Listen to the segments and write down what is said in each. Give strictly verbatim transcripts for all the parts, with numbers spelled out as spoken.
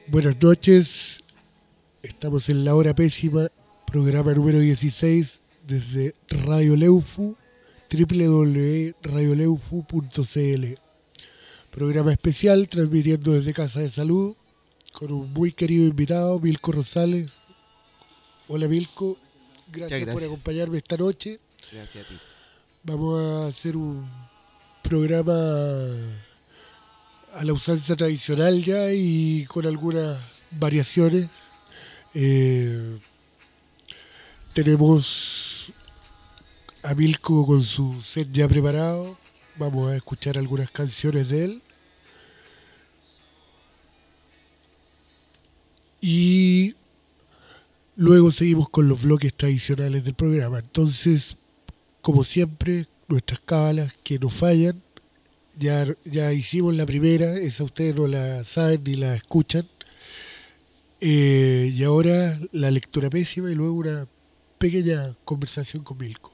Buenas noches, estamos en La Hora Pésima, programa número dieciséis desde Radio Leufu, doble u doble u doble u punto radio leufu punto c l. Programa especial transmitiendo desde Casa de Salud con un muy querido invitado, Milko Rosales. Hola Milko, gracias, gracias por acompañarme esta noche. Gracias a ti. Vamos a hacer un programa a la usanza tradicional ya y con algunas variaciones. Eh, tenemos a Milko con su set ya preparado. Vamos a escuchar algunas canciones de él. Y luego seguimos con los bloques tradicionales del programa. Entonces, como siempre, nuestras cábalas que no fallan. Ya, ya hicimos la primera, esa ustedes no la saben ni la escuchan. Eh, y ahora la lectura pésima y luego una pequeña conversación con Milko.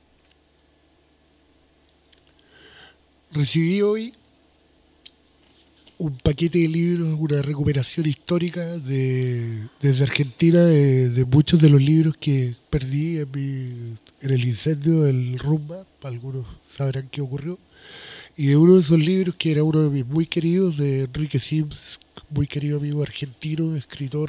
Recibí hoy un paquete de libros, una recuperación histórica de, desde Argentina de, de muchos de los libros que perdí en, mi, en el incendio del Rumba. Algunos sabrán qué ocurrió. Y de uno de esos libros, que era uno de mis muy queridos, de Enrique Sims, muy querido amigo argentino, escritor,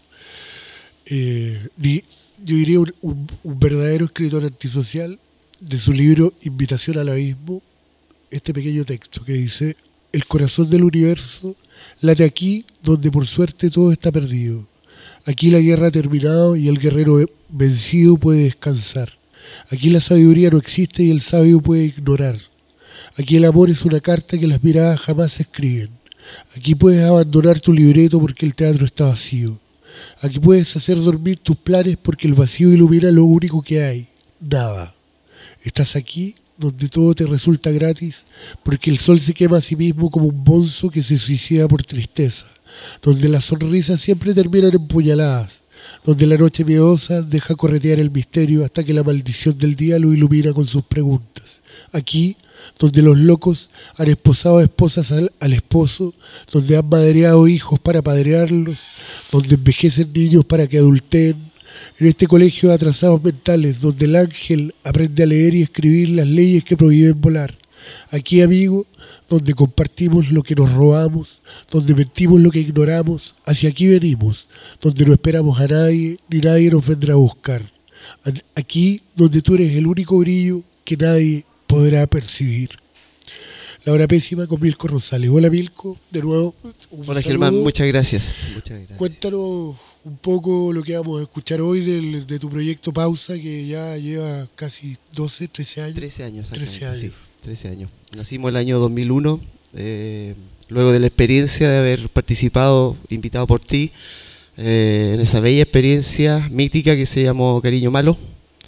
eh, di, yo diría un, un, un verdadero escritor antisocial, de su libro Invitación al Abismo, este pequeño texto que dice: el corazón del universo late aquí donde por suerte todo está perdido. Aquí la guerra ha terminado y el guerrero vencido puede descansar. Aquí la sabiduría no existe y el sabio puede ignorar. Aquí el amor es una carta que las miradas jamás escriben. Aquí puedes abandonar tu libreto porque el teatro está vacío. Aquí puedes hacer dormir tus planes porque el vacío ilumina lo único que hay, nada. Estás aquí donde todo te resulta gratis porque el sol se quema a sí mismo como un bonzo que se suicida por tristeza, donde las sonrisas siempre terminan en puñaladas, donde la noche miedosa deja corretear el misterio hasta que la maldición del día lo ilumina con sus preguntas. Aquí donde los locos han esposado esposas al, al esposo, donde han madreado hijos para padrearlos, donde envejecen niños para que adulteen, en este colegio de atrasados mentales, donde el ángel aprende a leer y escribir las leyes que prohíben volar. Aquí, amigo, donde compartimos lo que nos robamos, donde mentimos lo que ignoramos, hacia aquí venimos, donde no esperamos a nadie, ni nadie nos vendrá a buscar. Aquí, donde tú eres el único brillo que nadie podrá percibir. La Hora Pésima con Milko Rosales. Hola Milko, de nuevo. Hola Germán, muchas gracias. muchas gracias. Cuéntanos un poco lo que vamos a escuchar hoy del, de tu proyecto Pausa, que ya lleva casi doce, trece años. trece años. trece años. Sí, trece años. Nacimos el año dos mil uno, eh, luego de la experiencia de haber participado, invitado por ti, eh, en esa bella experiencia mítica que se llamó Cariño Malo.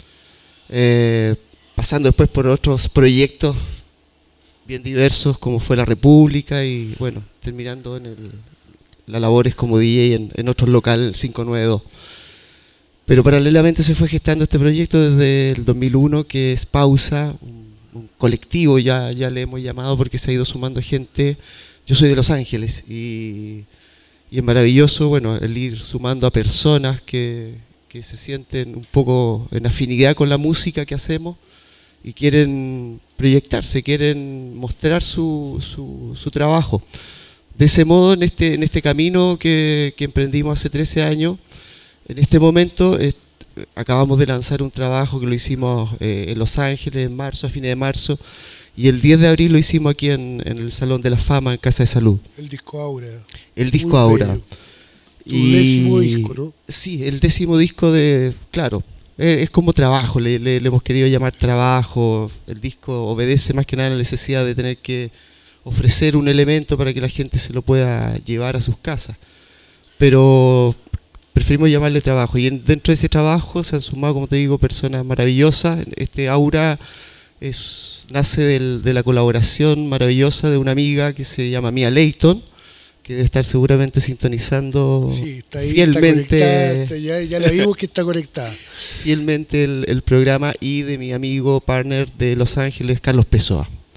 Eh, pasando después por otros proyectos bien diversos como fue La República y bueno, terminando en el, las labores como D J en, en otro local cinco nueve dos. Pero paralelamente se fue gestando este proyecto desde el dos mil uno, que es Pausa, un, un colectivo, ya, ya le hemos llamado porque se ha ido sumando gente. Yo soy de Los Ángeles y, y es maravilloso, bueno, el ir sumando a personas que, que se sienten un poco en afinidad con la música que hacemos y quieren proyectarse, quieren mostrar su, su, su trabajo. De ese modo, en este, en este camino que, que emprendimos hace trece años, en este momento eh, acabamos de lanzar un trabajo que lo hicimos eh, en Los Ángeles en marzo, a fines de marzo, y el diez de abril lo hicimos aquí en, en el Salón de la Fama, en Casa de Salud. El disco Aura. El disco Muy Aura. Bello. Tu y, décimo disco, ¿no? Sí, el décimo disco de, claro, es como trabajo, le, le, le hemos querido llamar trabajo. El disco obedece más que nada a la necesidad de tener que ofrecer un elemento para que la gente se lo pueda llevar a sus casas. Pero preferimos llamarle trabajo. Y en, dentro de ese trabajo se han sumado, como te digo, personas maravillosas. Este Aura es, nace del, de la colaboración maravillosa de una amiga que se llama Mia Leighton, que debe estar seguramente sintonizando sí, está ahí, fielmente. Está ya, ya la vimos que está conectada. Fielmente el, el programa, y de mi amigo partner de Los Ángeles, Carlos Pessoa.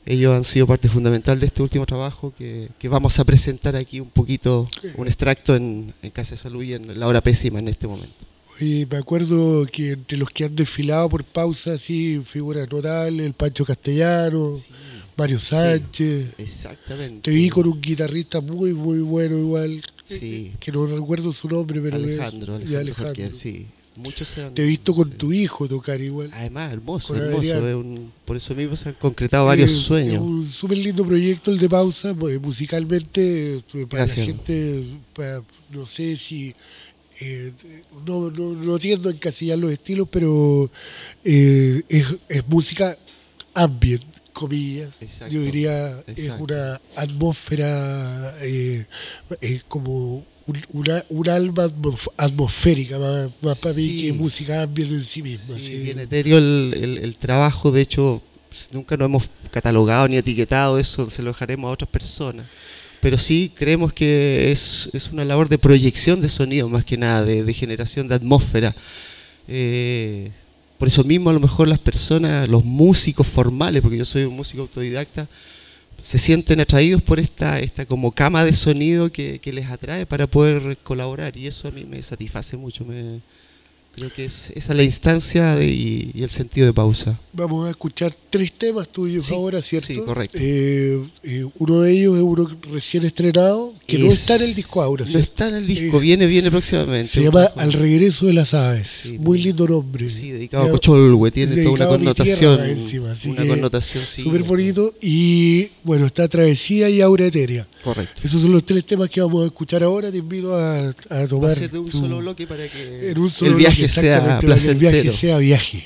Ellos han sido parte fundamental de este último trabajo que, que vamos a presentar aquí un poquito, un extracto en, en Casa de Salud y en La Hora Pésima en este momento. Y me acuerdo que entre los que han desfilado por pausa, así, figuras notables, el Pancho Castellano, sí, Mario Sánchez. Sí, exactamente. Te vi con un guitarrista muy, muy bueno igual, sí. que no recuerdo su nombre, pero Alejandro, es, Alejandro, Alejandro. Jorge, sí. Muchos se han, te he visto con tu hijo tocar igual. Además, hermoso, con hermoso. Es un, por eso mismo se han concretado varios eh, sueños. Es un súper lindo proyecto el de Pausa, pues, musicalmente, eh, para Gracias. la gente, para, no sé si... Eh, no, no, no tiendo a encasillar los estilos, pero eh, es, es música ambient, comillas. Exacto, Yo diría exacto. es una atmósfera, eh, es como un, una, un alma atmosférica, más, más para sí. mí que música ambient en sí misma. Sí, ¿sí? Bien etéreo el, el, el trabajo, de hecho, nunca nos hemos catalogado ni etiquetado eso, se lo dejaremos a otras personas. Pero sí creemos que es, es una labor de proyección de sonido, más que nada, de, de generación de atmósfera. Eh, por eso mismo a lo mejor las personas, los músicos formales, porque yo soy un músico autodidacta, se sienten atraídos por esta, esta como cama de sonido que, que les atrae para poder colaborar, y eso a mí me satisface mucho. Me, creo que es, esa es la instancia de, y, y el sentido de Pausa. Vamos a escuchar tres temas tuyos sí, ahora, ¿cierto? Sí, correcto. Eh, eh, uno de ellos es uno recién estrenado, que es, no está en el disco ahora, ¿cierto? No está en el disco, eh, viene viene próximamente. Se llama Al Regreso de las Aves, sí, muy lindo nombre. Sí, dedicado a Cocholhue, tiene toda una connotación. Encima, así una connotación, sí. Súper bonito, y bueno, está Travesía y Aura Etérea. Correcto. Esos son los tres temas que vamos a escuchar ahora. Te invito a, a tomar. Va a ser de un tu, solo bloque para que en un solo el viaje bloque, sea placentero. El viaje sea viaje.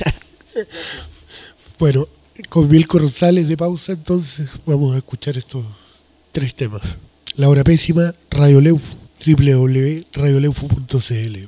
Bueno, con Milko Rosales de Pausa, entonces vamos a escuchar estos tres temas. La Hora Pésima, Radio Leufu, doble u doble u doble u punto radio leufu punto c l.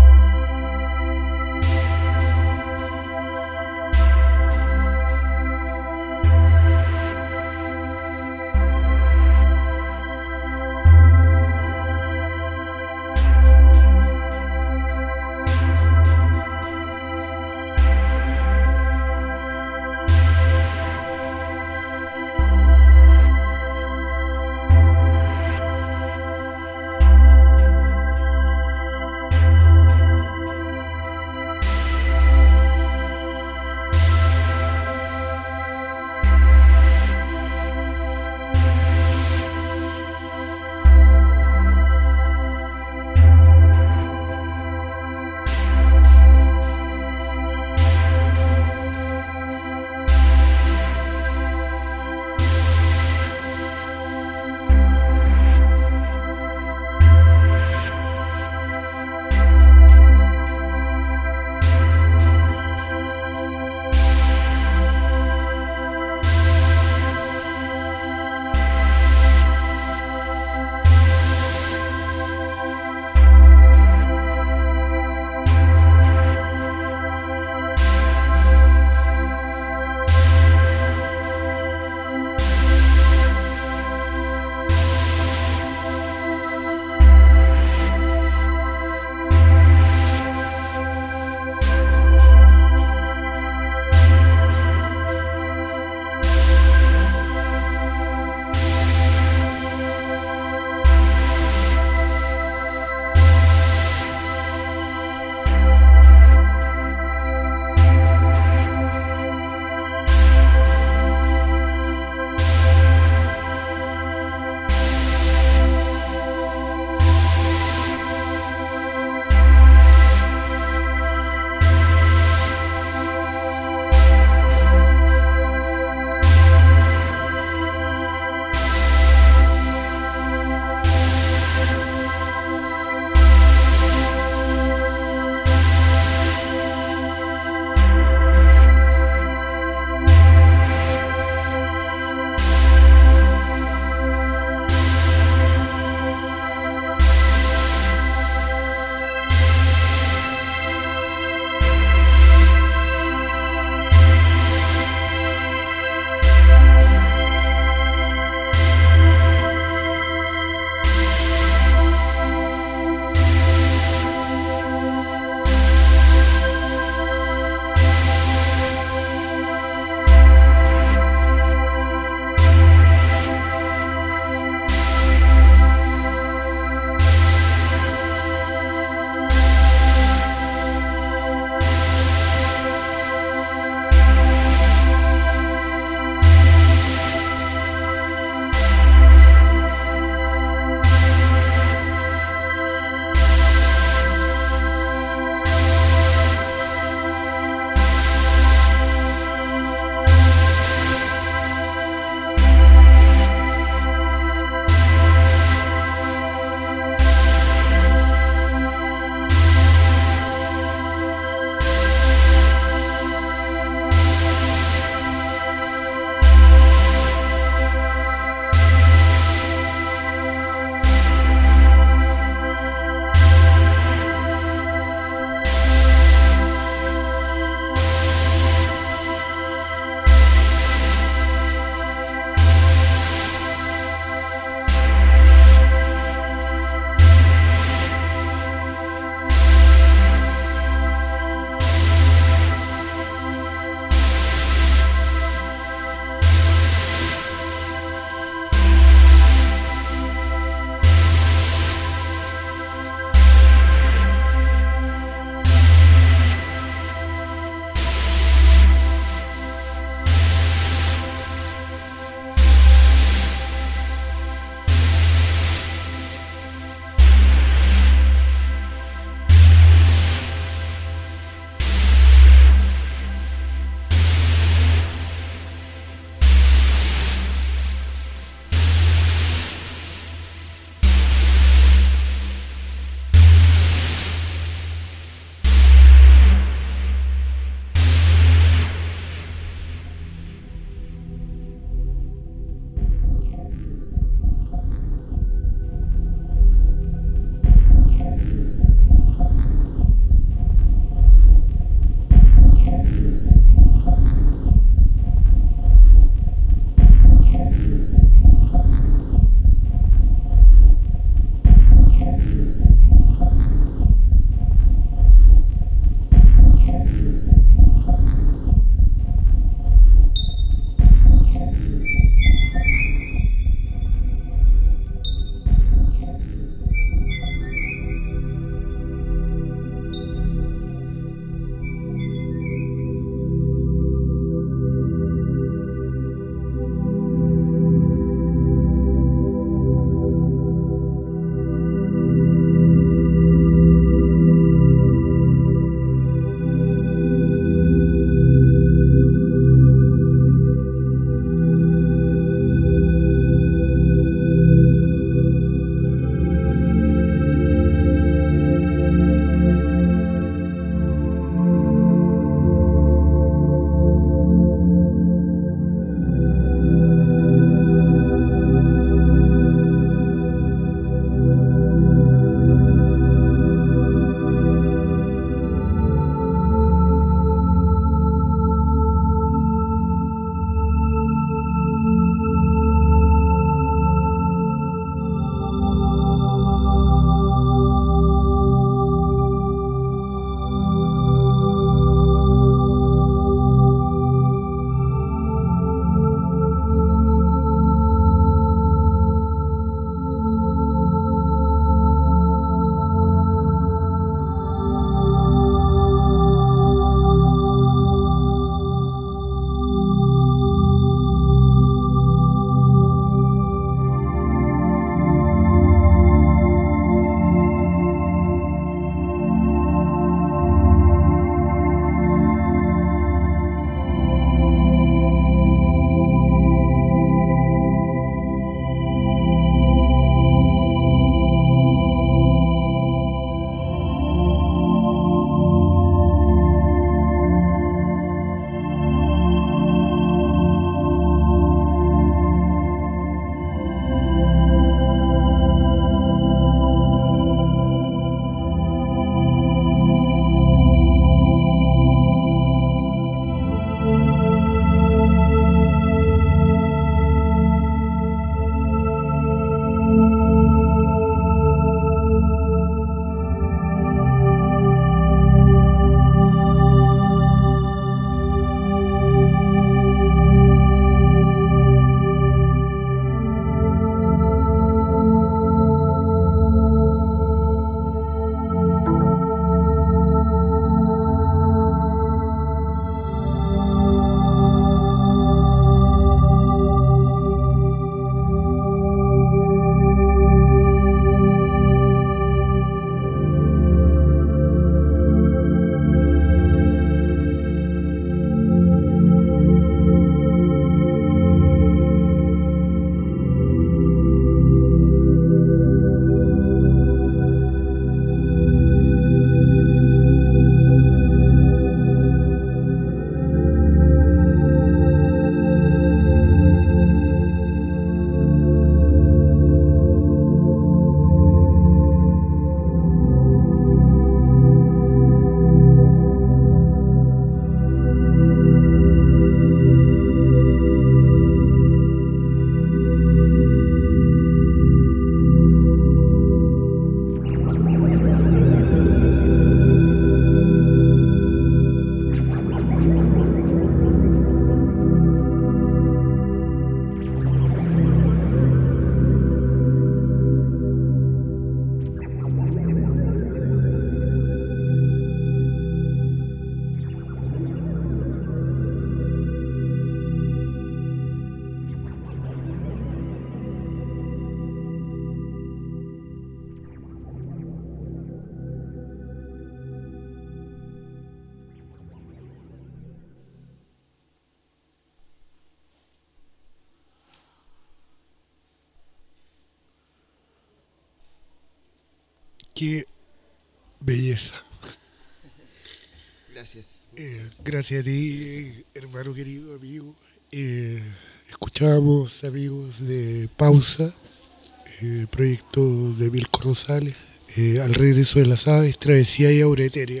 Qué belleza. Gracias. Eh, gracias a ti, hermano querido, amigo. Eh, escuchábamos, amigos, de Pausa, eh, proyecto de Milko Rosales, eh, Al regreso de las aves, Travesía y Aura Etérea.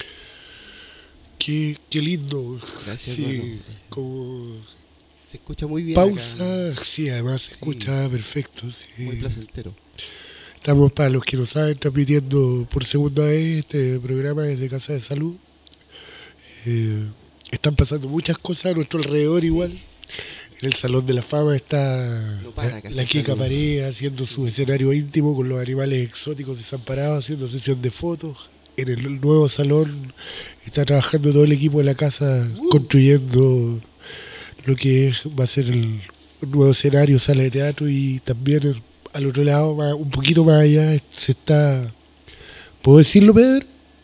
Qué, qué lindo. Gracias, sí, hermano. como Se escucha muy bien. Pausa, acá. sí, además se Sí. escucha perfecto. Sí. Muy placentero. Estamos, para los que no saben, transmitiendo por segunda vez este programa desde Casa de Salud. Eh, están pasando muchas cosas a nuestro alrededor Sí. igual. En el Salón de la Fama está No para, la, casi la Kika Salud. Pareja haciendo su escenario íntimo con los animales exóticos desamparados, haciendo sesión de fotos. En el nuevo salón está trabajando todo el equipo de la casa, Uh. construyendo lo que es- va a ser el nuevo escenario, sala de teatro, y también el- al otro lado, más- un poquito más allá, se está, ¿puedo decirlo, Pedro?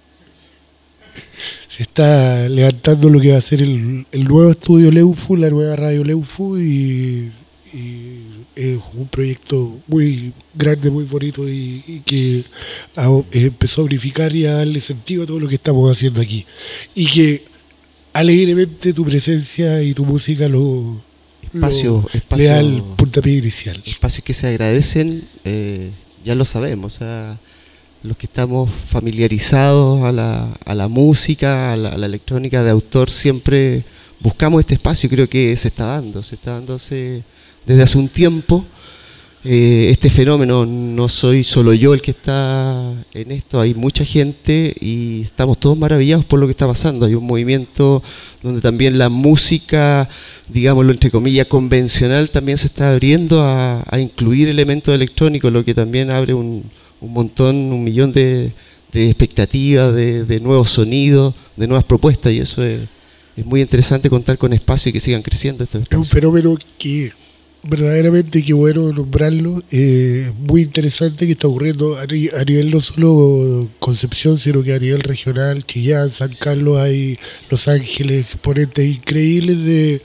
Se está levantando lo que va a ser el, el nuevo estudio Leufu, la nueva radio Leufu, y, y es un proyecto muy grande, muy bonito, y, y que a- empezó a unificar y a darle sentido a todo lo que estamos haciendo aquí. Y que alegremente tu presencia y tu música lo, Espacio, lo- espacio- le da el puntapié inicial. Espacios que se agradecen, eh, ya lo sabemos. O sea, los que estamos familiarizados a la, a la música, a la, a la electrónica de autor, siempre buscamos este espacio y creo que se está dando, se está dando hace- desde hace un tiempo. Eh, este fenómeno, no soy solo yo el que está en esto, hay mucha gente y estamos todos maravillados por lo que está pasando. Hay un movimiento donde también la música, digámoslo entre comillas, convencional también se está abriendo a, a incluir elementos electrónicos, lo que también abre un, un montón, un millón de, de expectativas, de, de nuevos sonidos, de nuevas propuestas, y eso es, es muy interesante, contar con espacio y que sigan creciendo estos Es un espacios. fenómeno que verdaderamente, qué bueno nombrarlo, eh, muy interesante, que está ocurriendo a, ni- a nivel no solo Concepción, sino que a nivel regional, Chillán, San Carlos, hay Los Ángeles, exponentes increíbles de,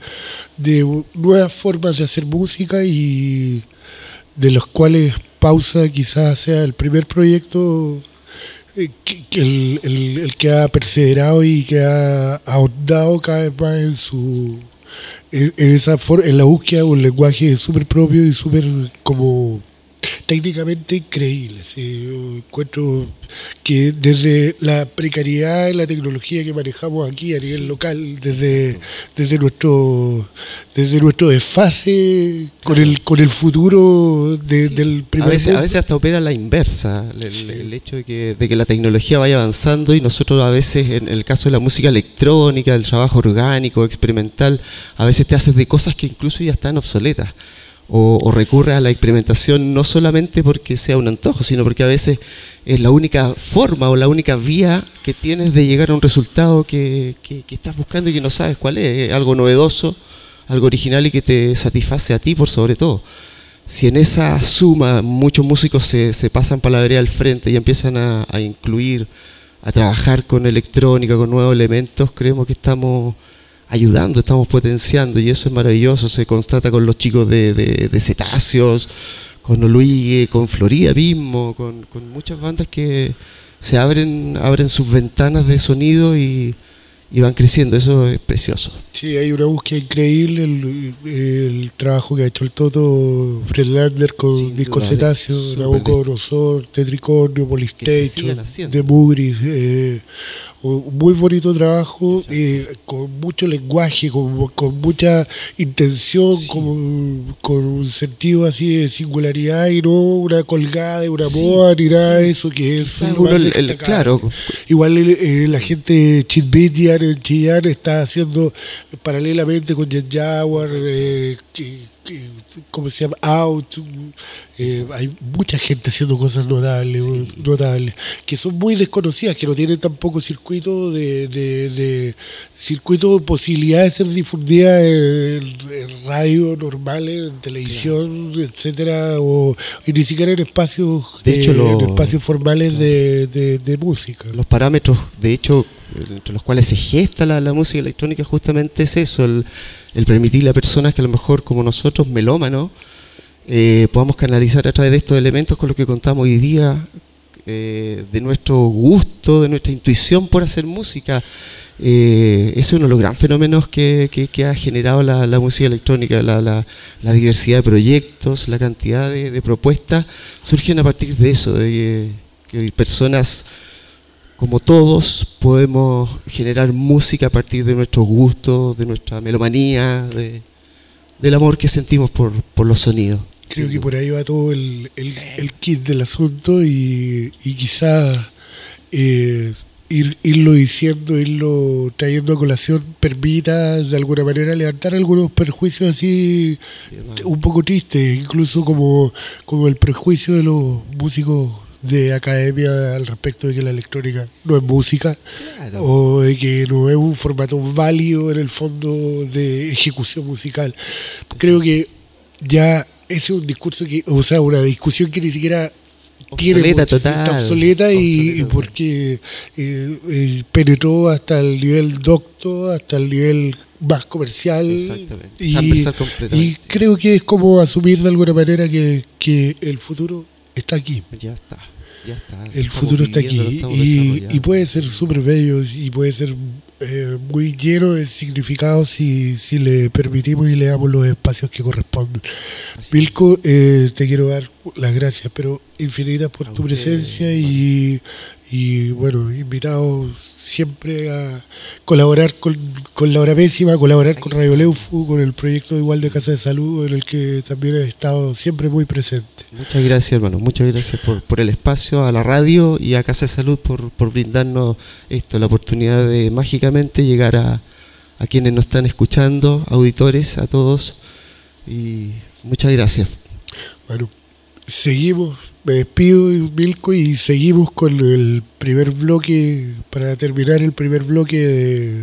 de nuevas formas de hacer música, y de los cuales Pausa quizás sea el primer proyecto, eh, que, que el, el- el que ha perseverado y que ha ahondado cada vez más en su en, en esa for- en la búsqueda de un lenguaje súper propio y súper como técnicamente increíble. Sí, yo encuentro que desde la precariedad de la tecnología que manejamos aquí a nivel local, desde, desde nuestro desde nuestro desfase con Claro. el con el futuro de- Sí. del A primer veces, a mundo. veces hasta opera la inversa, el, Sí. el hecho de que, de que la tecnología vaya avanzando y nosotros a veces, en el caso de la música electrónica, del trabajo orgánico, experimental, a veces te haces de cosas que incluso ya están obsoletas. O, o recurres a la experimentación no solamente porque sea un antojo, sino porque a veces es la única forma o la única vía que tienes de llegar a un resultado que, que- que estás buscando y que no sabes cuál es. Es algo novedoso, algo original y que te satisface a ti por sobre todo. Si en esa suma muchos músicos se, se pasan para la vereda al frente y empiezan a, a incluir, a trabajar con electrónica, con nuevos elementos, creemos que estamos ayudando, estamos potenciando, y eso es maravilloso. Se constata con los chicos de, de, de Cetáceos, con Oluigue, con Florida mismo, con, con muchas bandas que se abren, abren sus ventanas de sonido y, y van creciendo. Eso es precioso. Sí, hay una búsqueda increíble, el, el trabajo que ha hecho el Toto Fredlander con Sin Disco duda, Cetáceo, súper Nabucodonosor, Tetricornio, Que se sigan Polystation, haciendo. The Mugris, eh, un muy bonito trabajo, eh, con mucho lenguaje, con, con mucha intención, Sí. con, con un sentido así de singularidad, y no una colgada de una Sí, moda ni nada sí. de eso, que es Quizá lo uno más el- el- destacable. claro, Igual eh, la gente Chitbitian en Chillán está haciendo paralelamente con Jet Jaguar, eh, que- que- ¿cómo se llama? Out. eh, hay mucha gente haciendo cosas notables, Sí. notables, que son muy desconocidas, que no tienen tampoco circuito de, de, de circuito de posibilidad de ser difundidas en, en radio normales, en televisión, etcétera, o y ni siquiera en espacios De hecho, eh, lo- en espacios formales de, de, de música. los parámetros, de hecho, entre los cuales se gesta la, la música electrónica, justamente es eso, el, el permitirle a personas que a lo mejor como nosotros, melómanos, eh, podamos canalizar a través de estos elementos con los que contamos hoy día, eh, de nuestro gusto, de nuestra intuición por hacer música. Eh, es uno de los grandes fenómenos que, que, que ha generado la, la música electrónica, la, la, la diversidad de proyectos, la cantidad de, de propuestas surgen a partir de eso, de que, que personas como todos podemos generar música a partir de nuestros gustos, de nuestra melomanía, de, del amor que sentimos por, por los sonidos. Creo que por ahí va todo el, el, el kit del asunto y, y quizás eh, ir, irlo diciendo, irlo trayendo a colación permita de alguna manera levantar algunos perjuicios así un poco tristes, incluso como, como el prejuicio de los músicos de academia al respecto de que la electrónica no es música, claro, o de que no es un formato válido en el fondo de ejecución musical. Creo que ya ese es un discurso que, o sea, una discusión que ni siquiera tiene obsoleta, mucho, total, está obsoleta, y, obsoleta, y porque eh, eh, penetró hasta el nivel docto, hasta el nivel más comercial. Exactamente. Y, y creo que es como asumir de alguna manera que, que el futuro está aquí. Ya está, ya está. El Estamos futuro está aquí y, y puede ser súper bello y puede ser eh, muy lleno de significado si, si le permitimos y le damos los espacios que corresponden. Milko, eh, te quiero dar las gracias, pero infinitas por a tu usted, presencia y, y bueno, invitados siempre a colaborar con, con La Hora Pésima, a colaborar con Radio Leufu, con el proyecto igual de Casa de Salud, en el que también he estado siempre muy presente. Muchas gracias, hermano, muchas gracias por, por el espacio, a la radio y a Casa de Salud por, por brindarnos esto, la oportunidad de mágicamente llegar a, a quienes nos están escuchando, auditores, a todos, y muchas gracias. Bueno, seguimos. Me despido, Milko, y seguimos con el primer bloque, para terminar el primer bloque de,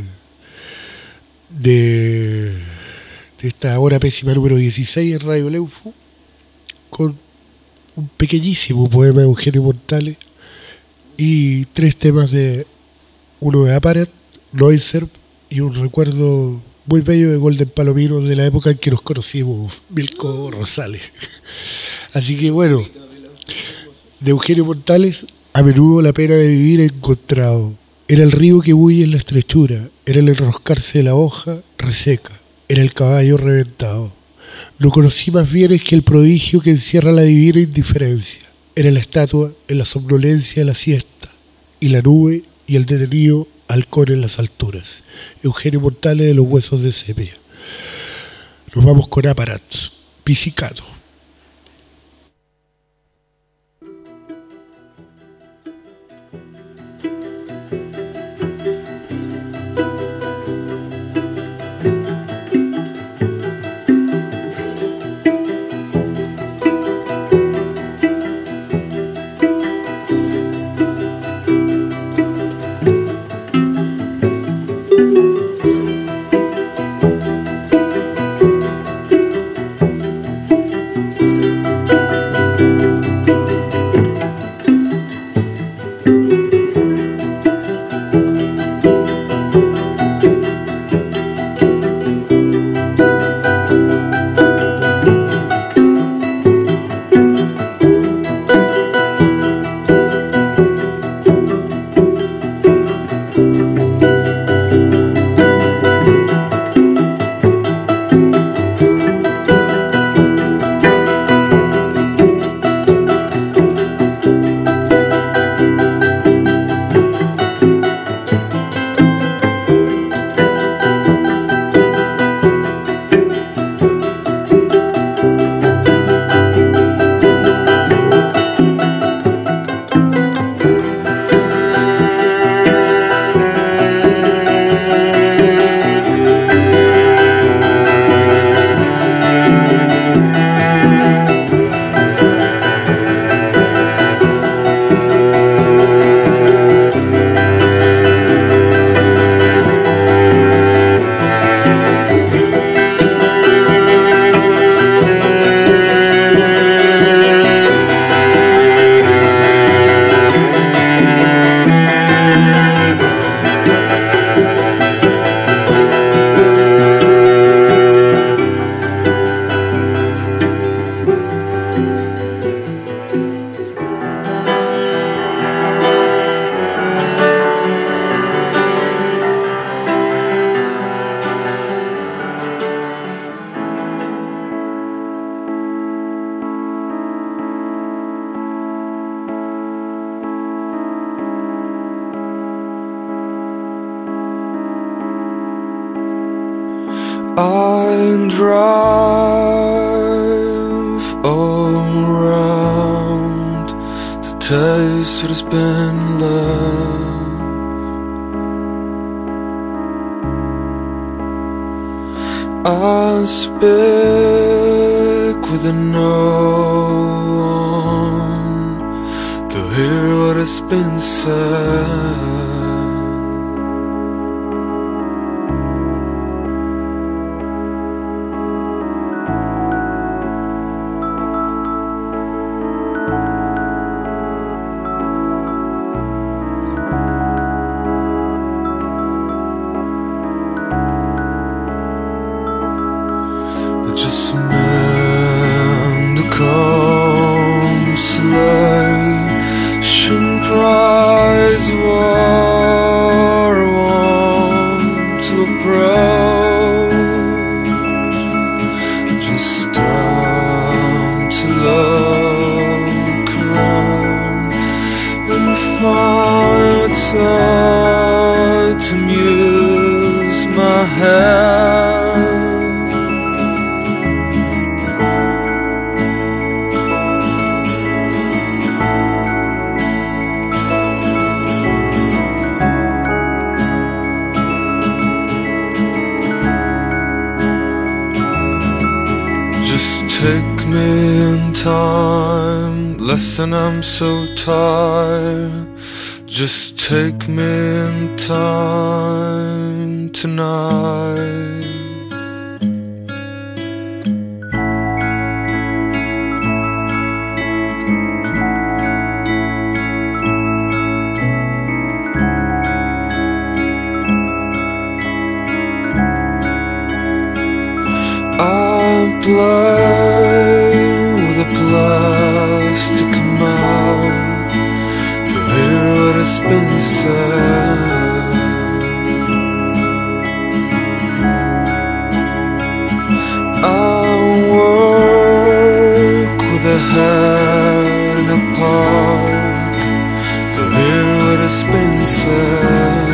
de, de esta Hora Pésima número dieciséis en Radio Leufu, con un pequeñísimo poema de Eugenio Montale y tres temas de uno de Aparat, Noiser y un recuerdo muy bello de Golden Palomino de la época en que nos conocimos, Milko Rosales. Así que bueno, de Eugenio Montales, a menudo la pena de vivir he encontrado. Era el río que bulle en la estrechura, era el enroscarse de la hoja reseca, era el caballo reventado. No conocí más bienes que el prodigio que encierra la divina indiferencia. Era la estatua en la somnolencia de la siesta, y la nube y el detenido halcón en las alturas. Eugenio Montales, de los huesos de sepia. Nos vamos con Aparats, Pizzicato. I drive all around to taste what has been left. I speak with no one to hear what has been said. Just a man to consolation prize war I want to approach. Just stop to look around and find time to muse my head. Take me in time, listen, I'm so tired. Just take me in time tonight. I play with a plastic mouth to hear what has been said. I work with a head in a park to hear what has been said.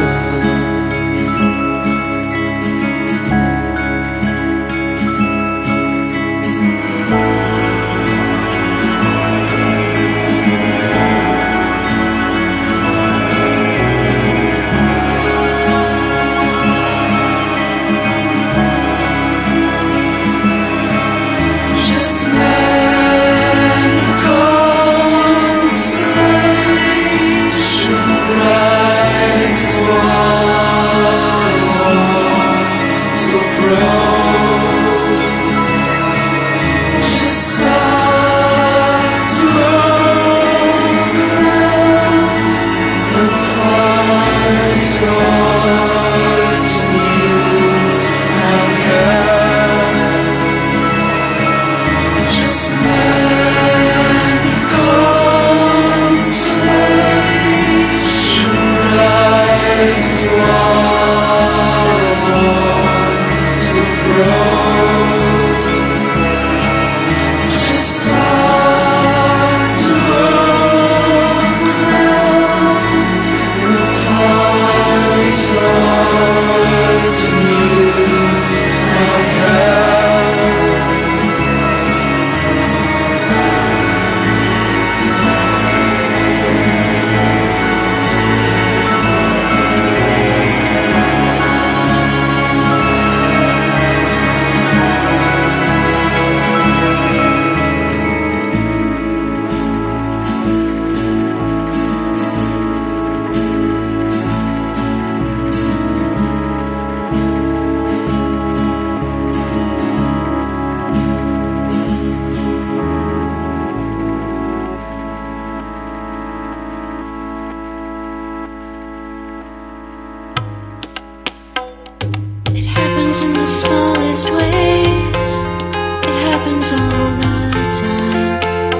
In the smallest ways, it happens all the time.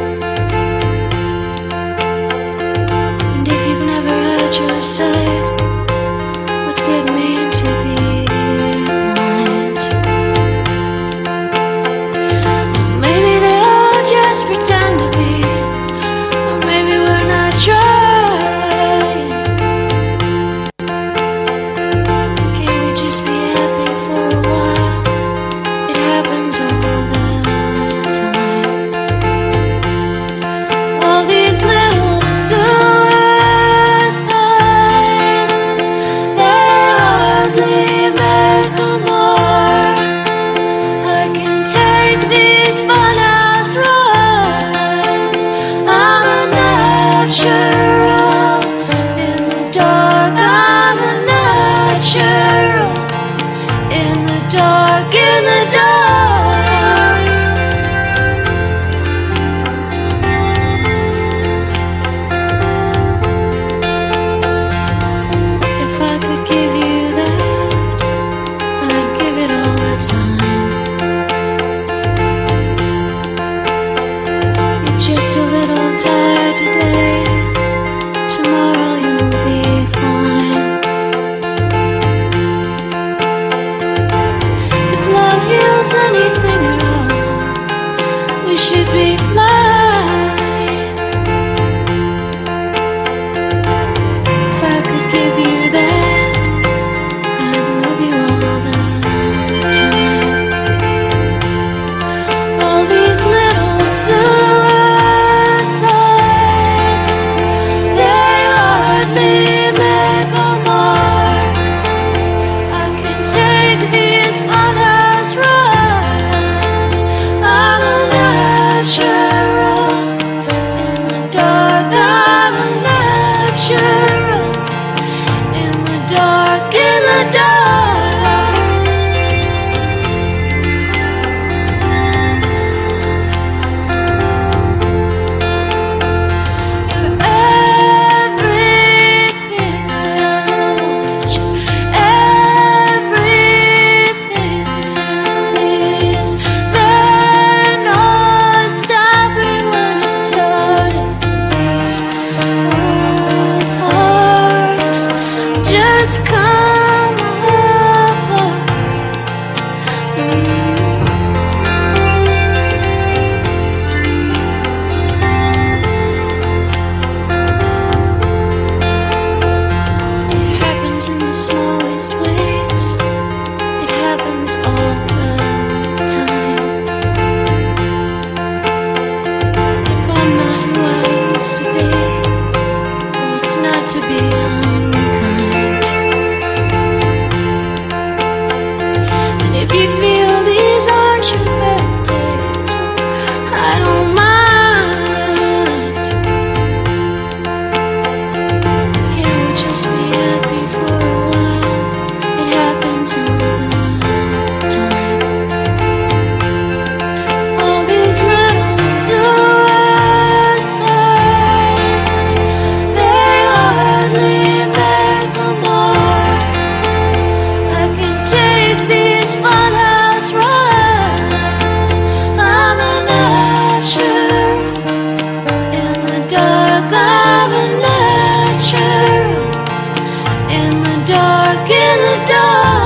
And if you've never had your sight, what's it mean to be blind? Or maybe they all just pretend to be, or maybe we're not trying. Can't we just be happy for a while? dark, in the dark. If I could give you that, I'd give it all the time. You're just a little tired today. Tomorrow you'll be fine. If love heals anything at all, we should be flying. If I could give you that, I'd love you all the time. All these little suicides, they hardly make a mark. I can take these funhouse runs. I'm a natural. In the dark, I'm a natural. In the dark, in the dark. You're everything that I want. Everything to me is there. No stopping when it started. These old hearts just come apart. It happens in the smallest ways. It happens all the time. If I'm not who I used to be, well, it's not to be unkind. And if you feel these aren't your bad days, I don't mind. Can we just be happy for a while? It happens all the time. All these little suicides, they hardly make a mark. I can take these funhouse runs. I'm a natural. In the dark, I'm a natural. In the dark, in the dark.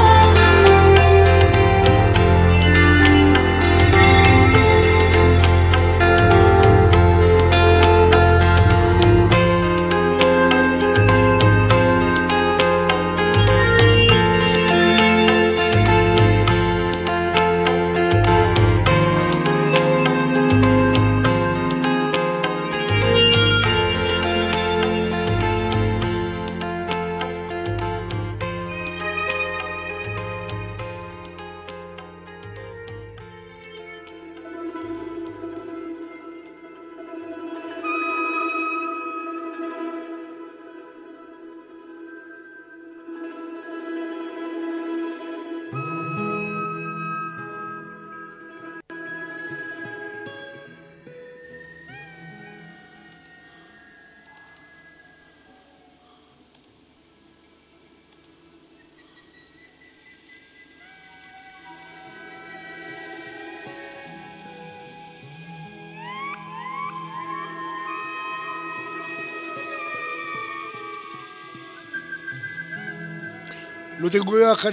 Lo tengo que bajar.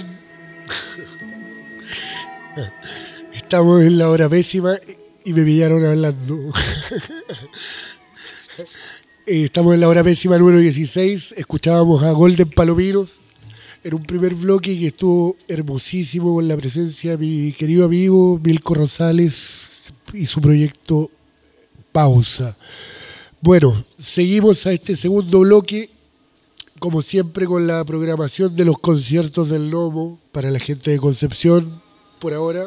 Estamos en la hora pésima y me pillaron hablando. Eh, Estamos en la hora pésima número dieciséis. Escuchábamos a Golden Palominos en un primer bloque que estuvo hermosísimo con la presencia de mi querido amigo Milko Rosales y su proyecto Pausa. Bueno, seguimos a este segundo bloque, como siempre, con la programación de los conciertos del Lomo para la gente de Concepción por ahora.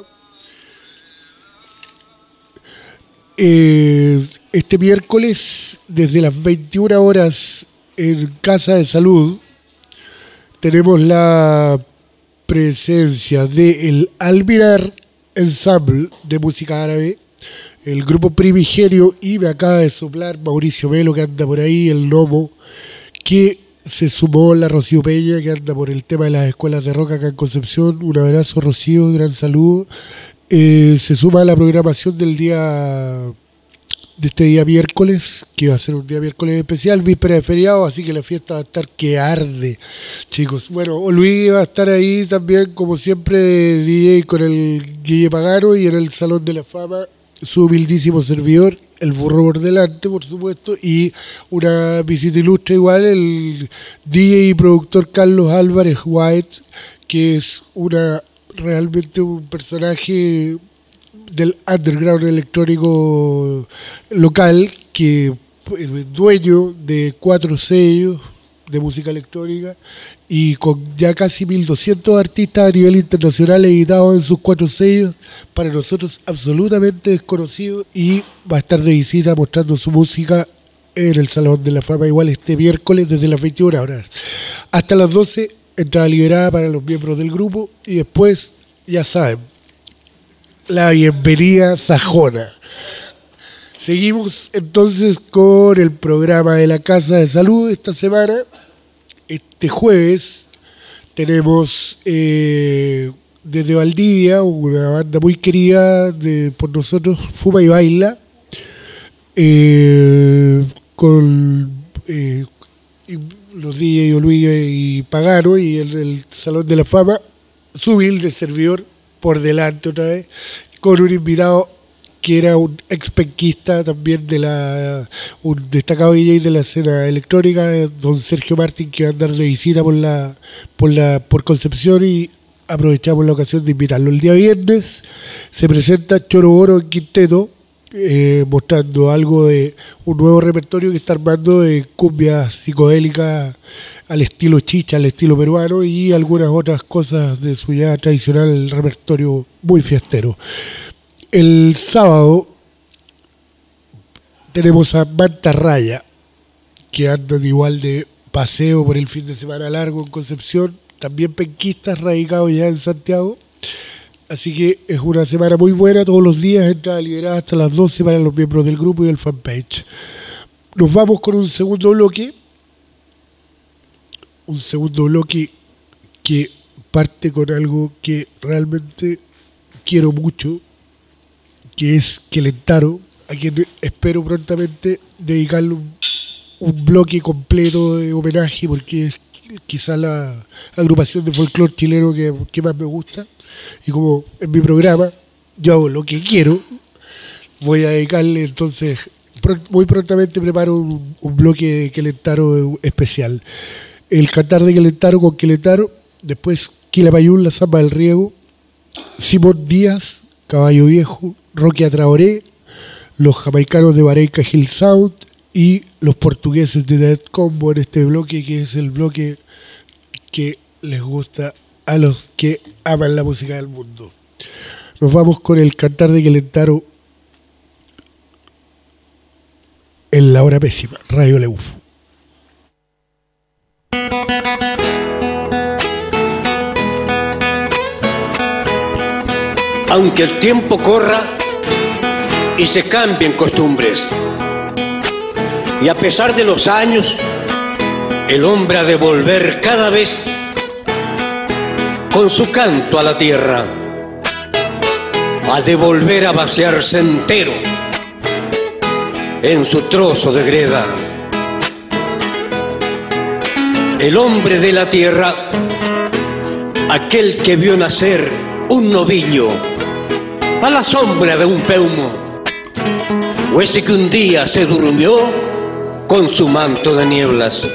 Eh, este miércoles, desde las veintiuna horas en Casa de Salud, tenemos la presencia de el Almirar Ensemble de música árabe, el grupo Primigenio, y me acaba de soplar Mauricio Melo, que anda por ahí, el Nomo, que se sumó la Rocío Peña, que anda por el tema de las escuelas de rock acá en Concepción. Un abrazo, Rocío, gran saludo. Eh, se suma a la programación del día, de este día miércoles, que va a ser un día miércoles especial, víspera de feriado, así que la fiesta va a estar que arde, chicos. Bueno, Luis va a estar ahí también, como siempre, D J con el Guille Pagano, y en el Salón de la Fama, su humildísimo servidor, el burro por delante, por supuesto, y una visita ilustre igual, el D J y productor Carlos Álvarez White, que es una realmente un personaje del underground electrónico local, que es dueño de cuatro sellos de música electrónica y con ya casi mil doscientos artistas a nivel internacional editados en sus cuatro sellos, para nosotros absolutamente desconocido, y va a estar de visita mostrando su música en el Salón de la Fama igual este miércoles desde las veintiuna horas hasta las doce, entrada liberada para los miembros del grupo, y después, ya saben, la bienvenida sajona. Seguimos entonces con el programa de la Casa de Salud esta semana. Este jueves tenemos eh, desde Valdivia una banda muy querida de, por nosotros, Fuma y Baila, eh, con eh, y los D J Luis y Pagano, y el, el Salón de la Fama, su humilde servidor por delante otra vez, con un invitado que era un ex penquista también, de la un destacado D J de la escena electrónica, don Sergio Martín, que va a andar de visita por la por la por Concepción, y aprovechamos la ocasión de invitarlo. El día viernes se presenta Choro Oro en Quinteto, eh, mostrando algo de un nuevo repertorio que está armando de cumbia psicodélica al estilo chicha, al estilo peruano, y algunas otras cosas de su ya tradicional repertorio muy fiestero. El sábado tenemos a Manta Raya, que andan igual de paseo por el fin de semana largo en Concepción, también penquistas radicados ya en Santiago. Así que es una semana muy buena, todos los días, entrada liberada hasta las doce para los miembros del grupo y del fanpage. Nos vamos con un segundo bloque, un segundo bloque que parte con algo que realmente quiero mucho, que es Quelentaro, a quien espero prontamente dedicarle un, un bloque completo de homenaje, porque es quizá la agrupación de folclore chileno que, que más me gusta, y como en mi programa yo hago lo que quiero, voy a dedicarle entonces, muy prontamente preparo un, un bloque de Quelentaro especial. El cantar de Quelentaro con Quelentaro, después Quilapayún, la Zamba del Riego, Simón Díaz, Caballo Viejo, Roque Traoré, los jamaicanos de Bareika Hill Sound y los portugueses de Dead Combo en este bloque, que es el bloque que les gusta a los que aman la música del mundo. Nos vamos con el cantar de Quelentaro en la hora pésima, Radio Leufo. Aunque el tiempo corra y se cambien costumbres, y a pesar de los años, el hombre ha de volver cada vez con su canto a la tierra, ha de volver a vaciarse entero en su trozo de greda. El hombre de la tierra, aquel que vio nacer un novillo a la sombra de un peumo, o ese que un día se durmió con su manto de nieblas,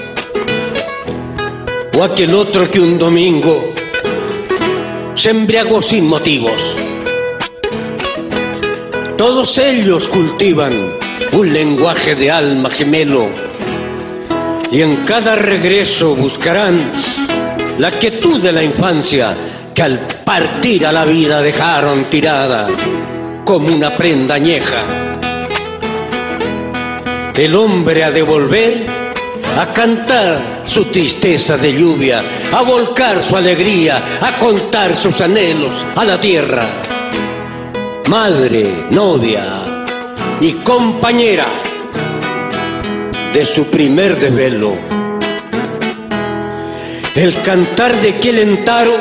o aquel otro que un domingo se embriagó sin motivos. Todos ellos cultivan un lenguaje de alma gemelo, y en cada regreso buscarán la quietud de la infancia que al partir a la vida dejaron tirada como una prenda añeja. El hombre ha de volver a cantar su tristeza de lluvia, a volcar su alegría, a contar sus anhelos a la tierra. Madre, novia y compañera de su primer desvelo. El cantar de Quelentaro,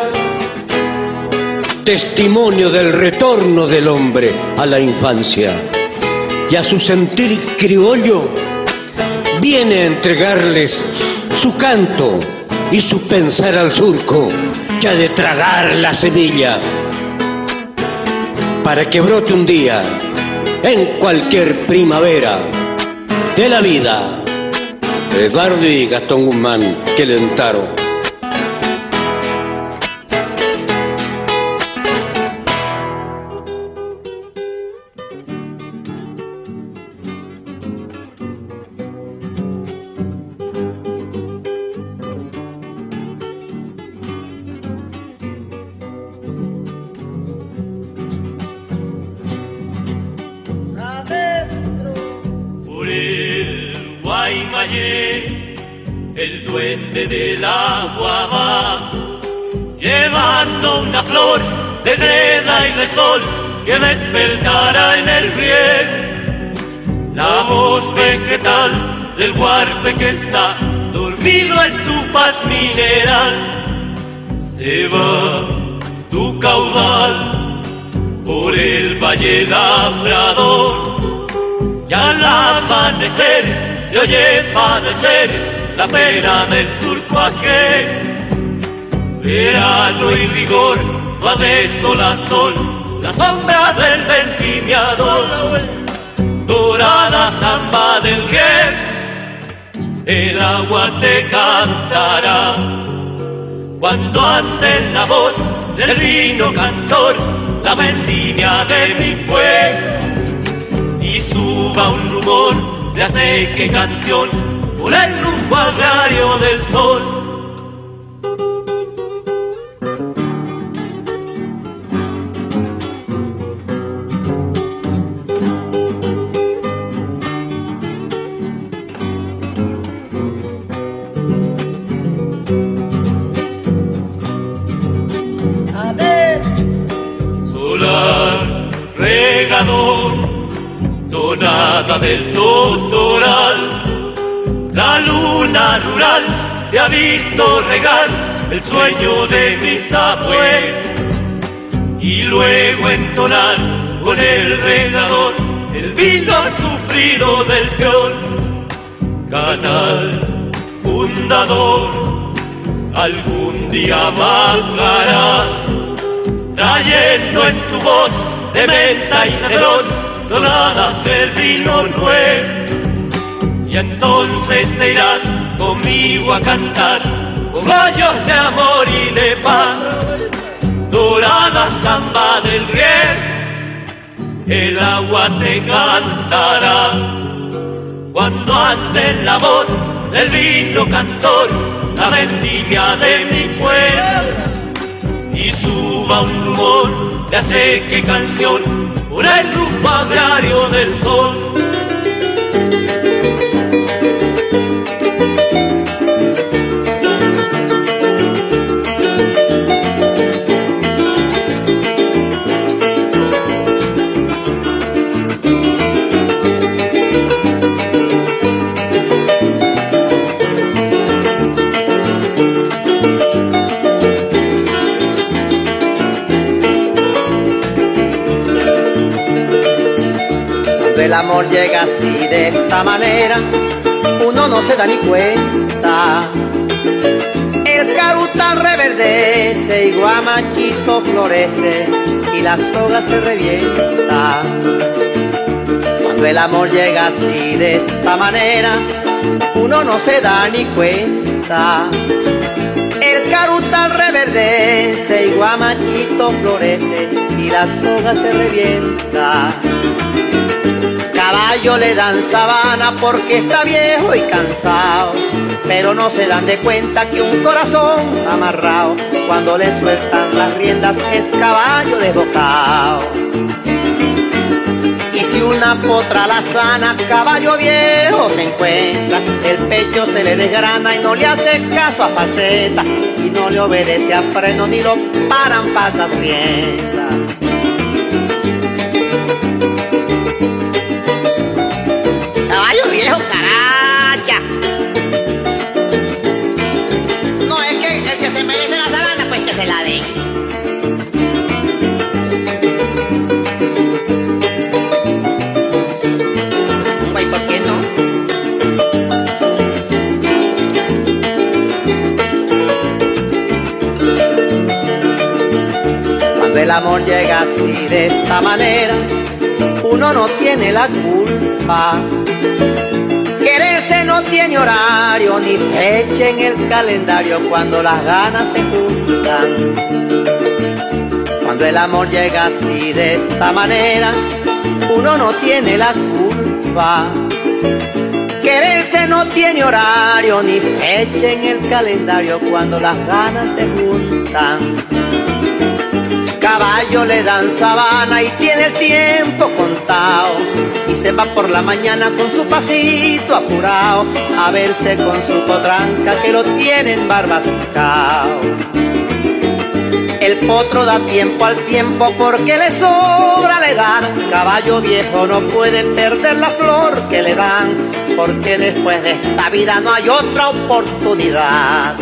testimonio del retorno del hombre a la infancia y a su sentir criollo, viene a entregarles su canto y su pensar al surco que ha de tragar la semilla para que brote un día en cualquier primavera de la vida. Eduardo y Gastón Guzmán, Quelentaro. El duende del agua va llevando una flor de greda y de sol que despertará en el riel la voz vegetal del huarpe que está dormido en su paz mineral. Se va tu caudal por el valle labrador y al amanecer se oye padecer la pena del surco aquel. Verano y rigor, va de sol a sol, la sombra del vendimiador. Dorada zamba del riel, el agua te cantará. Cuando ande la voz del vino cantor, la vendimia de mi pueblo, y suba un rumor de aceque canción por el rumbo agrario del sol. Solar, regador, tonada del totoral, la luna rural te ha visto regar el sueño de mis abuelos y luego entonar con el regador el vino sufrido del peón. Canal fundador, algún día bajarás trayendo en tu voz de menta y cedrón donadas del vino nuevo. Y entonces te irás conmigo a cantar con gallos de amor y de paz. Dorada zamba del riel, el agua te cantará. Cuando ande la voz del vino cantor, la vendimia de mi pueblo, y suba un rumor de aceque canción por el rumbo agrario del sol. El amor llega así de esta manera, uno no se da ni cuenta. El carutal reverdece y guamachito florece y la soga se revienta. Cuando el amor llega así de esta manera, uno no se da ni cuenta. El carutal reverdece y guamachito florece y la soga se revienta. Caballo le dan sabana porque está viejo y cansado, pero no se dan de cuenta que un corazón amarrado, cuando le sueltan las riendas es caballo desbocado. Y si una una potra alazana, caballo viejo se encuentra, el pecho se le desgrana y no le hace caso a faceta, y no le obedece a freno ni lo paran pasas riendas. Caballo viejo, caracha. No, es que el que se merece la sabana, pues que se la den. Güey, ¿por qué no? Cuando el amor llega así de esta manera, uno no tiene la culpa. Quererse no tiene horario ni fecha en el calendario cuando las ganas se juntan. Cuando el amor llega así de esta manera, uno no tiene la culpa. Quererse no tiene horario ni fecha en el calendario cuando las ganas se juntan. Caballo le dan sabana y tiene el tiempo contado, y se va por la mañana con su pasito apurado a verse con su potranca que lo tienen barbascao. El potro da tiempo al tiempo porque le sobra la edad. Caballo viejo no puede perder la flor que le dan, porque después de esta vida no hay otra oportunidad.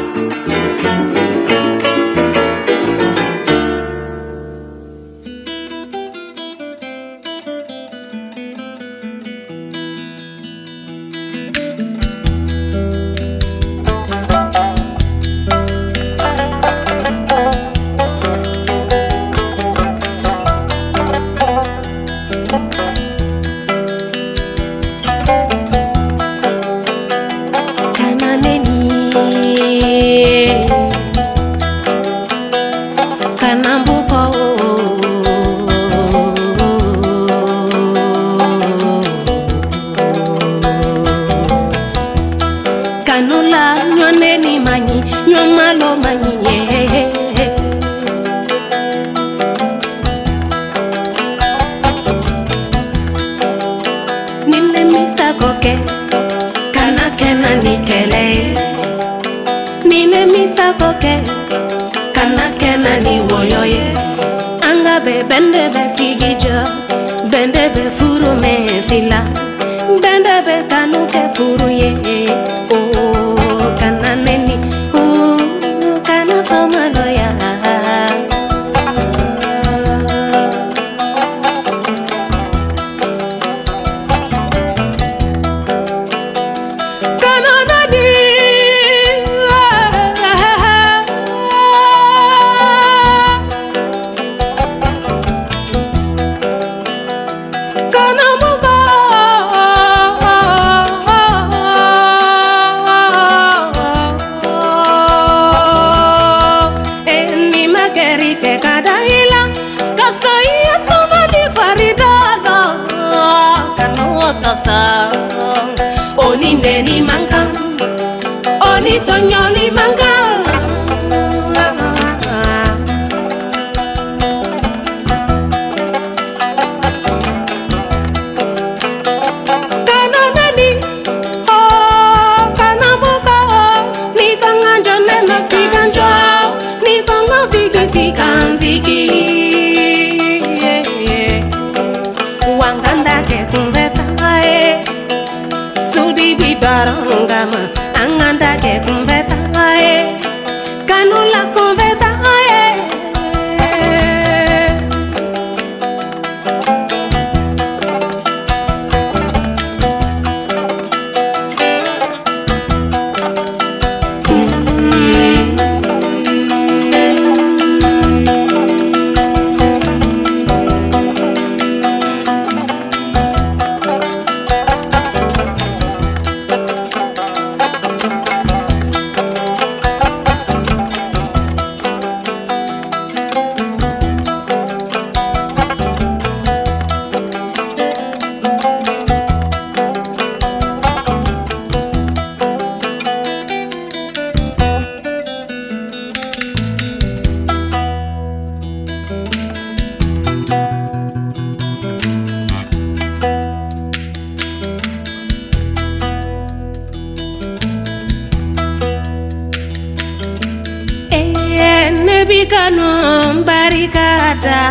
Barikano, barikada.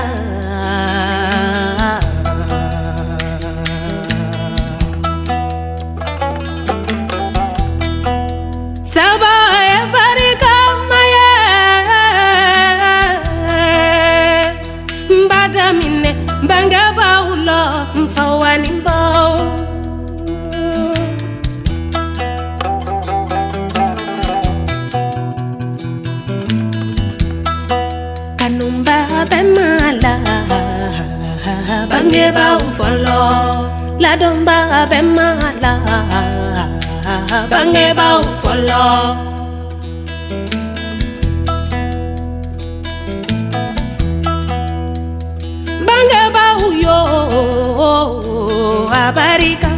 Sabaya barikamaya, badamine banga baulo mfawani mbao. Kanumba bemala, bange bau folo, la domba bemala. Bange bau folo, bange bau yo abarika.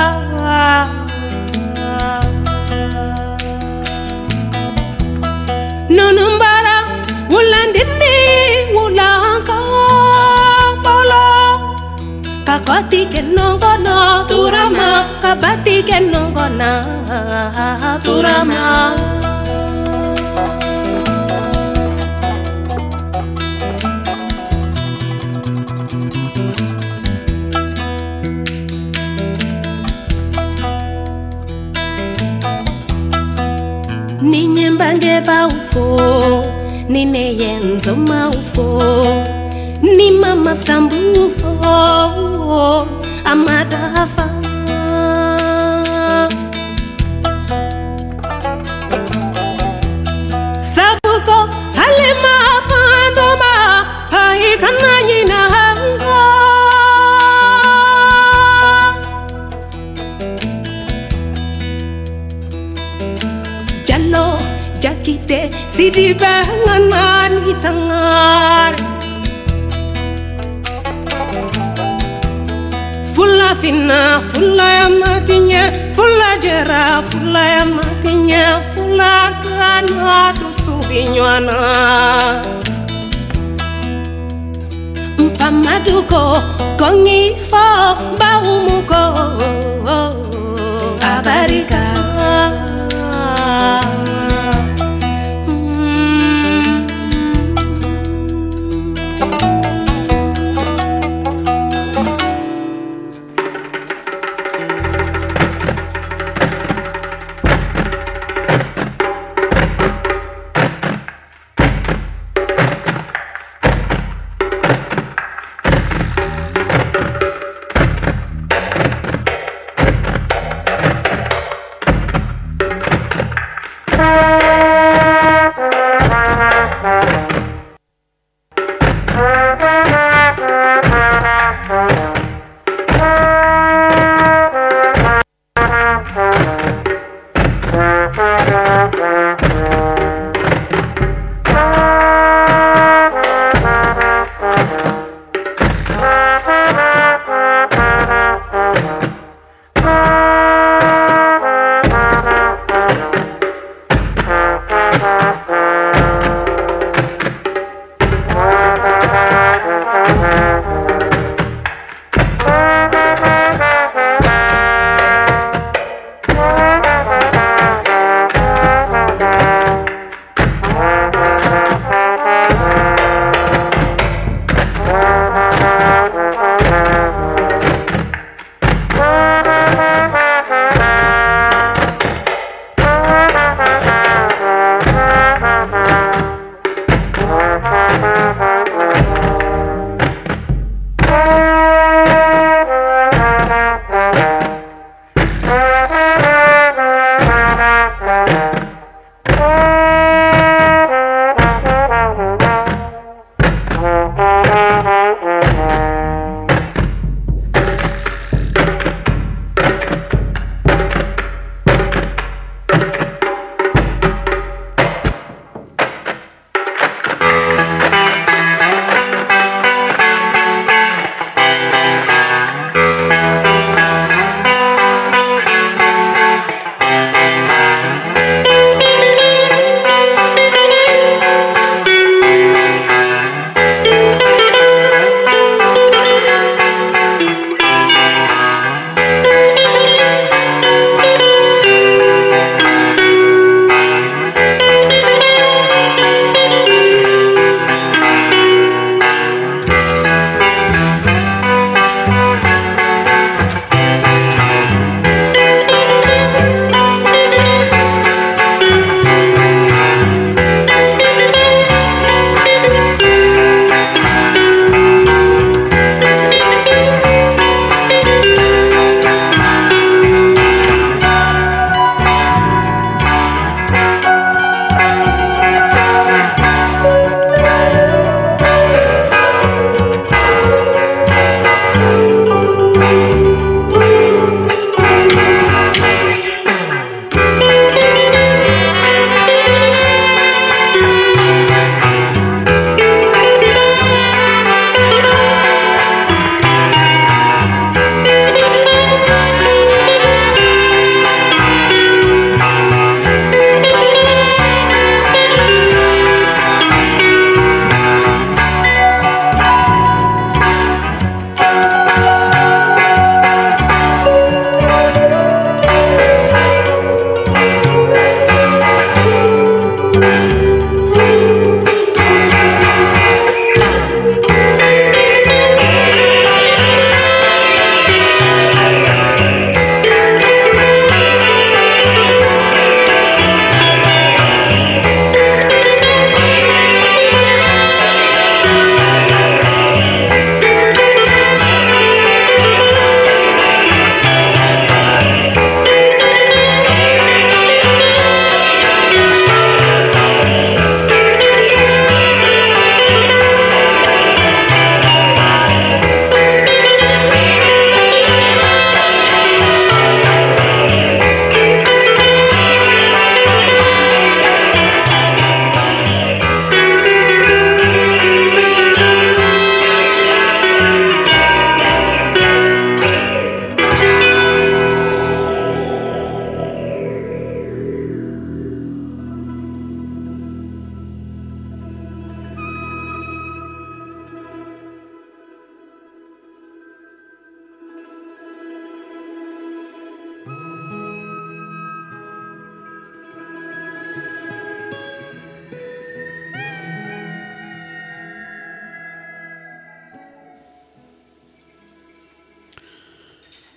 Nonumbara ulandini ulanka polo. Kakoti kenongono turama, kabati kenongona turama. Ninye mbange baufo, nine yenzo maufo. Ni mama sambufo amadafa sabuko halema fandoma hai kanani na hanga jallo jakite sidiba nganani sangar. Fulla finna, fulla ya matinya, fulla jera, fulla ya matinya, fulla kana dusu binywana. Mfamaduko, kongi fo, baumuko, abarika.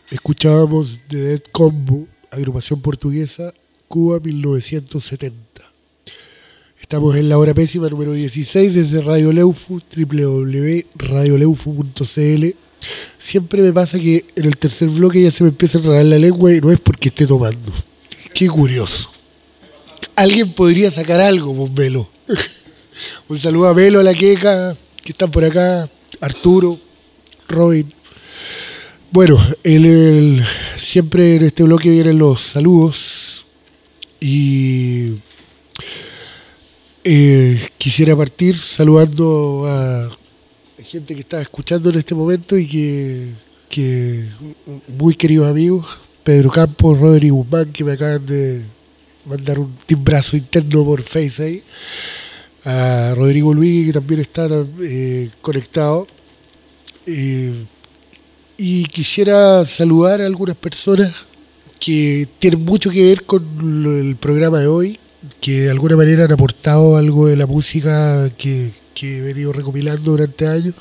escuchábamos The Dead Combo, agrupación portuguesa, Cuba mil novecientos setenta. Estamos en la hora pésima número dieciséis desde Radio Leufu, doble u doble u doble u punto radio leufu punto c l. Siempre me pasa que en el tercer bloque ya se me empieza a enredar la lengua y no es porque esté tomando. Qué curioso. Alguien podría sacar algo, pues Melo. Un saludo a Melo, a la Queca, que están por acá, Arturo, Robin. Bueno, el, el, siempre en este bloque vienen los saludos y eh, quisiera partir saludando a gente que está escuchando en este momento y que, que muy queridos amigos, Pedro Campos, Rodrigo Guzmán, que me acaban de mandar un timbrazo interno por Face ahí, a Rodrigo Luis, que también está eh, conectado, eh, y quisiera saludar a algunas personas que tienen mucho que ver con el programa de hoy, que de alguna manera han aportado algo de la música que, que he venido recopilando durante años.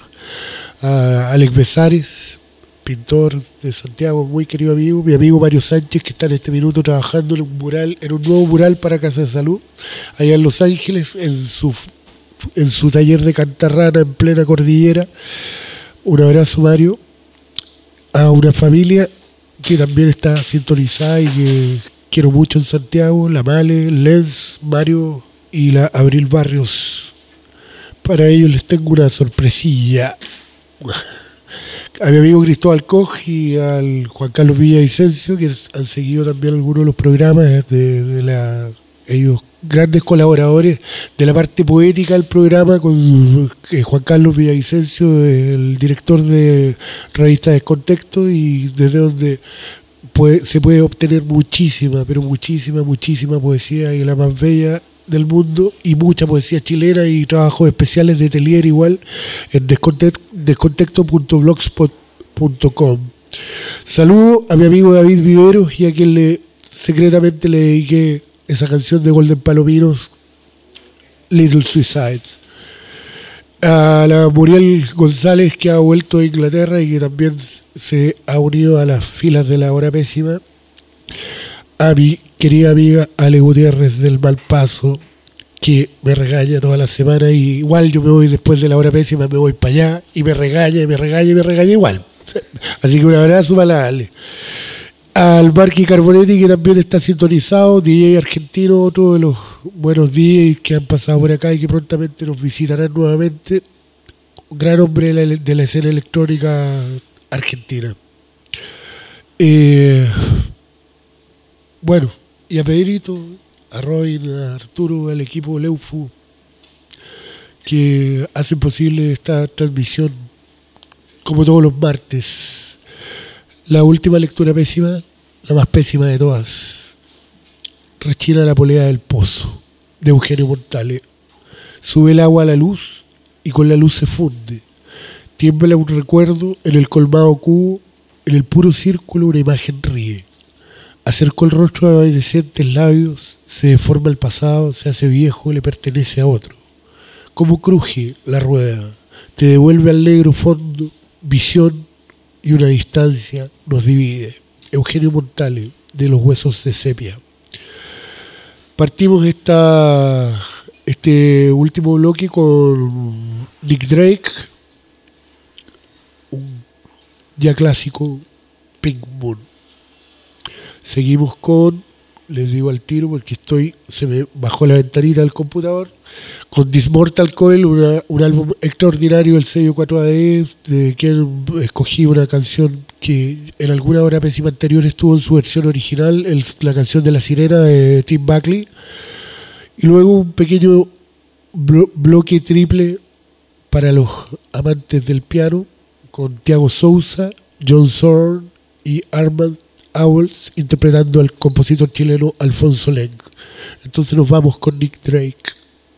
A Alex Besares, pintor de Santiago, muy querido amigo, mi amigo Mario Sánchez, que está en este minuto trabajando en un mural, en un nuevo mural para Casa de Salud, allá en Los Ángeles, en su, en su taller de Cantarrana, en plena cordillera. Un abrazo, Mario. A una familia que también está sintonizada y que quiero mucho en Santiago, la Male, Lenz, Mario y la Abril Barrios. Para ellos les tengo una sorpresilla. A mi amigo Cristóbal Koch y al Juan Carlos Villavicencio, que han seguido también algunos de los programas de, de la, ellos grandes colaboradores de la parte poética del programa, con eh, Juan Carlos Villavicencio, el director de Revista Descontexto, y desde donde puede, se puede obtener muchísima, pero muchísima, muchísima poesía, y la más bella del mundo, y mucha poesía chilena y trabajos especiales de Telier igual en descontexto punto blogspot punto com. Saludo a mi amigo David Viveros, y a quien le secretamente le dediqué esa canción de Golden Palominos, Little Suicides. A la Muriel González, que ha vuelto a Inglaterra y que también se ha unido a las filas de la hora pésima. A mi querida amiga Ale Gutiérrez del Malpaso, que me regaña toda la semana, y igual yo me voy después de la hora pésima, me voy para allá y me regaña y me regaña y me regaña igual. Así que un abrazo para la Ale. Al Marqui Carbonetti, que también está sintonizado, D J argentino, otro de los buenos D Js que han pasado por acá y que prontamente nos visitarán nuevamente. Un gran hombre de la, de la escena electrónica argentina. Eh, bueno, y a Pedrito, a Robin, a Arturo, al equipo Leufu, que hacen posible esta transmisión como todos los martes. La última lectura pésima, la más pésima de todas. Rechina la polea del pozo, de Eugenio Montale. Sube el agua a la luz y con la luz se funde. Tiembla un recuerdo en el colmado cubo, en el puro círculo una imagen ríe. Acerco el rostro a evanescentes labios, se deforma el pasado, se hace viejo, le pertenece a otro. Como cruje la rueda, te devuelve al negro fondo, visión, y una distancia nos divide. Eugenio Montale, de Los Huesos de Sepia. Partimos esta, este último bloque con Nick Drake, un ya clásico, Pink Moon. Seguimos con, les digo al tiro porque estoy, se me bajó la ventanita del computador, con This Mortal Coil, una, un álbum extraordinario del sello cuatro A D, de quien escogí una canción que en alguna hora pésima anterior estuvo en su versión original, el, la canción de La Sirena de Tim Buckley, y luego un pequeño blo, bloque triple para los amantes del piano, con Thiago Souza, John Zorn y Armand Owls interpretando al compositor chileno Alfonso Leng. Entonces nos vamos con Nick Drake.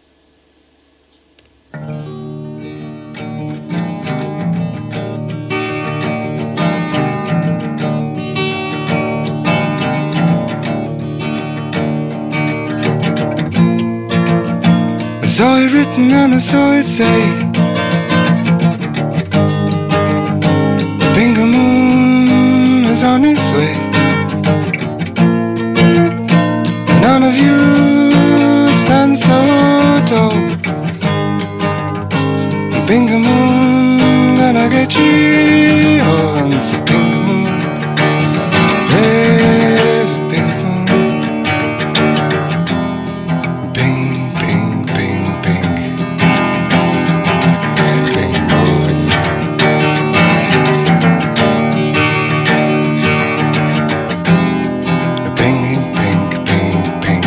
I saw it written and I saw it say, Pink moon is on his way. None of you stand so tall. Pink moon, gonna get you on the pink moon. There's a pink moon. Pink, pink, pink, pink. Pink moon. Pink, pink, pink, pink.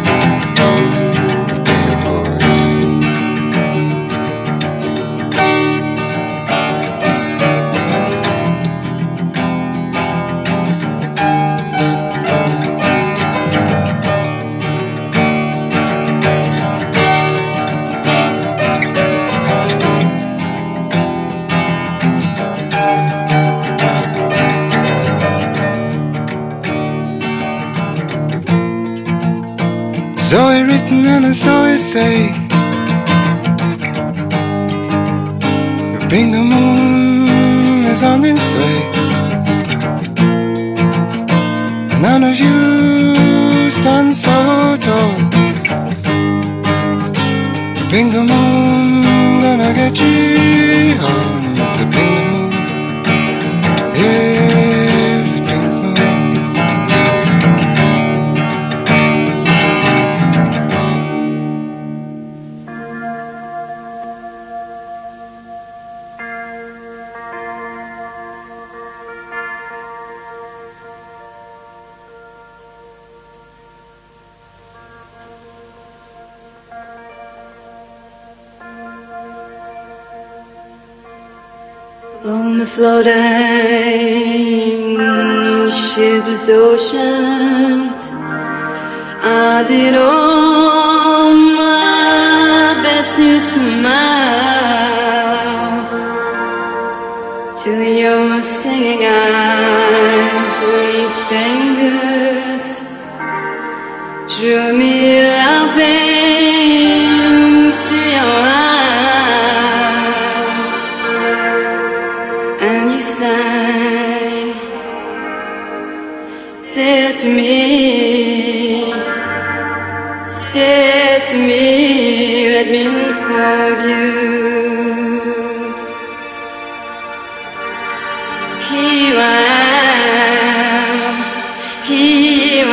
Pink moon. Zoe written and I saw it say, the pink moon is on its way. None of you stand so tall. The pink moon gonna get you home. It's a pink moon. Yeah, the pink moon. On the floating shipless oceans, I did all my best to smile till your singing eyes and fingers drew me up into your eyes. And you sang, said to me, said to me, let me unfold you. Here I am, here I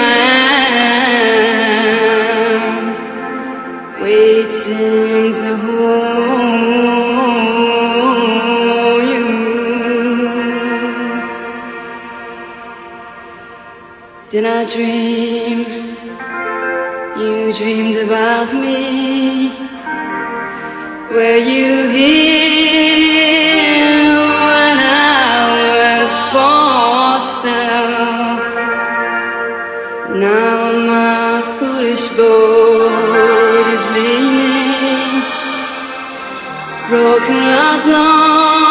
am, waiting to hold you. Did I dream? You dreamed about me. Were you here when I was for sale? Now my foolish boat is leaning, broken up long.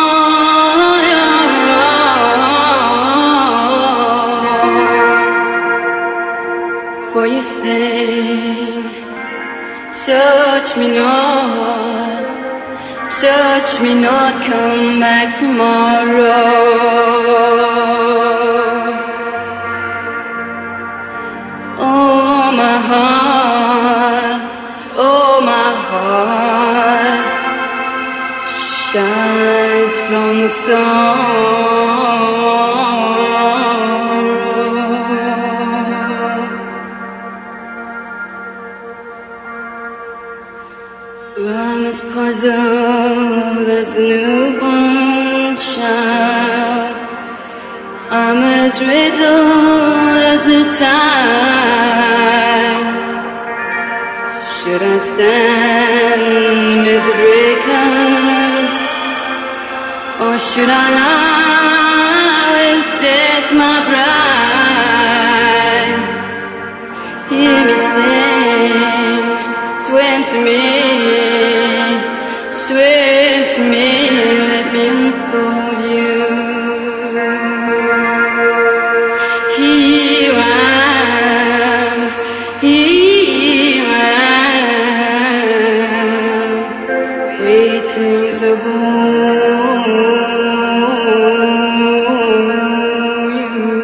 For you sing, touch me not, touch me not, come back tomorrow. Oh my heart, oh my heart shines from the sorrow. I'm as puzzled as a newborn child. I'm as riddled as the tide. Should I stand amid the breakers, or should I lie with death, my bride? Hear me sing, swim to me, swim to me, let me unfold you. Here I am, here I am, waiting to hold you.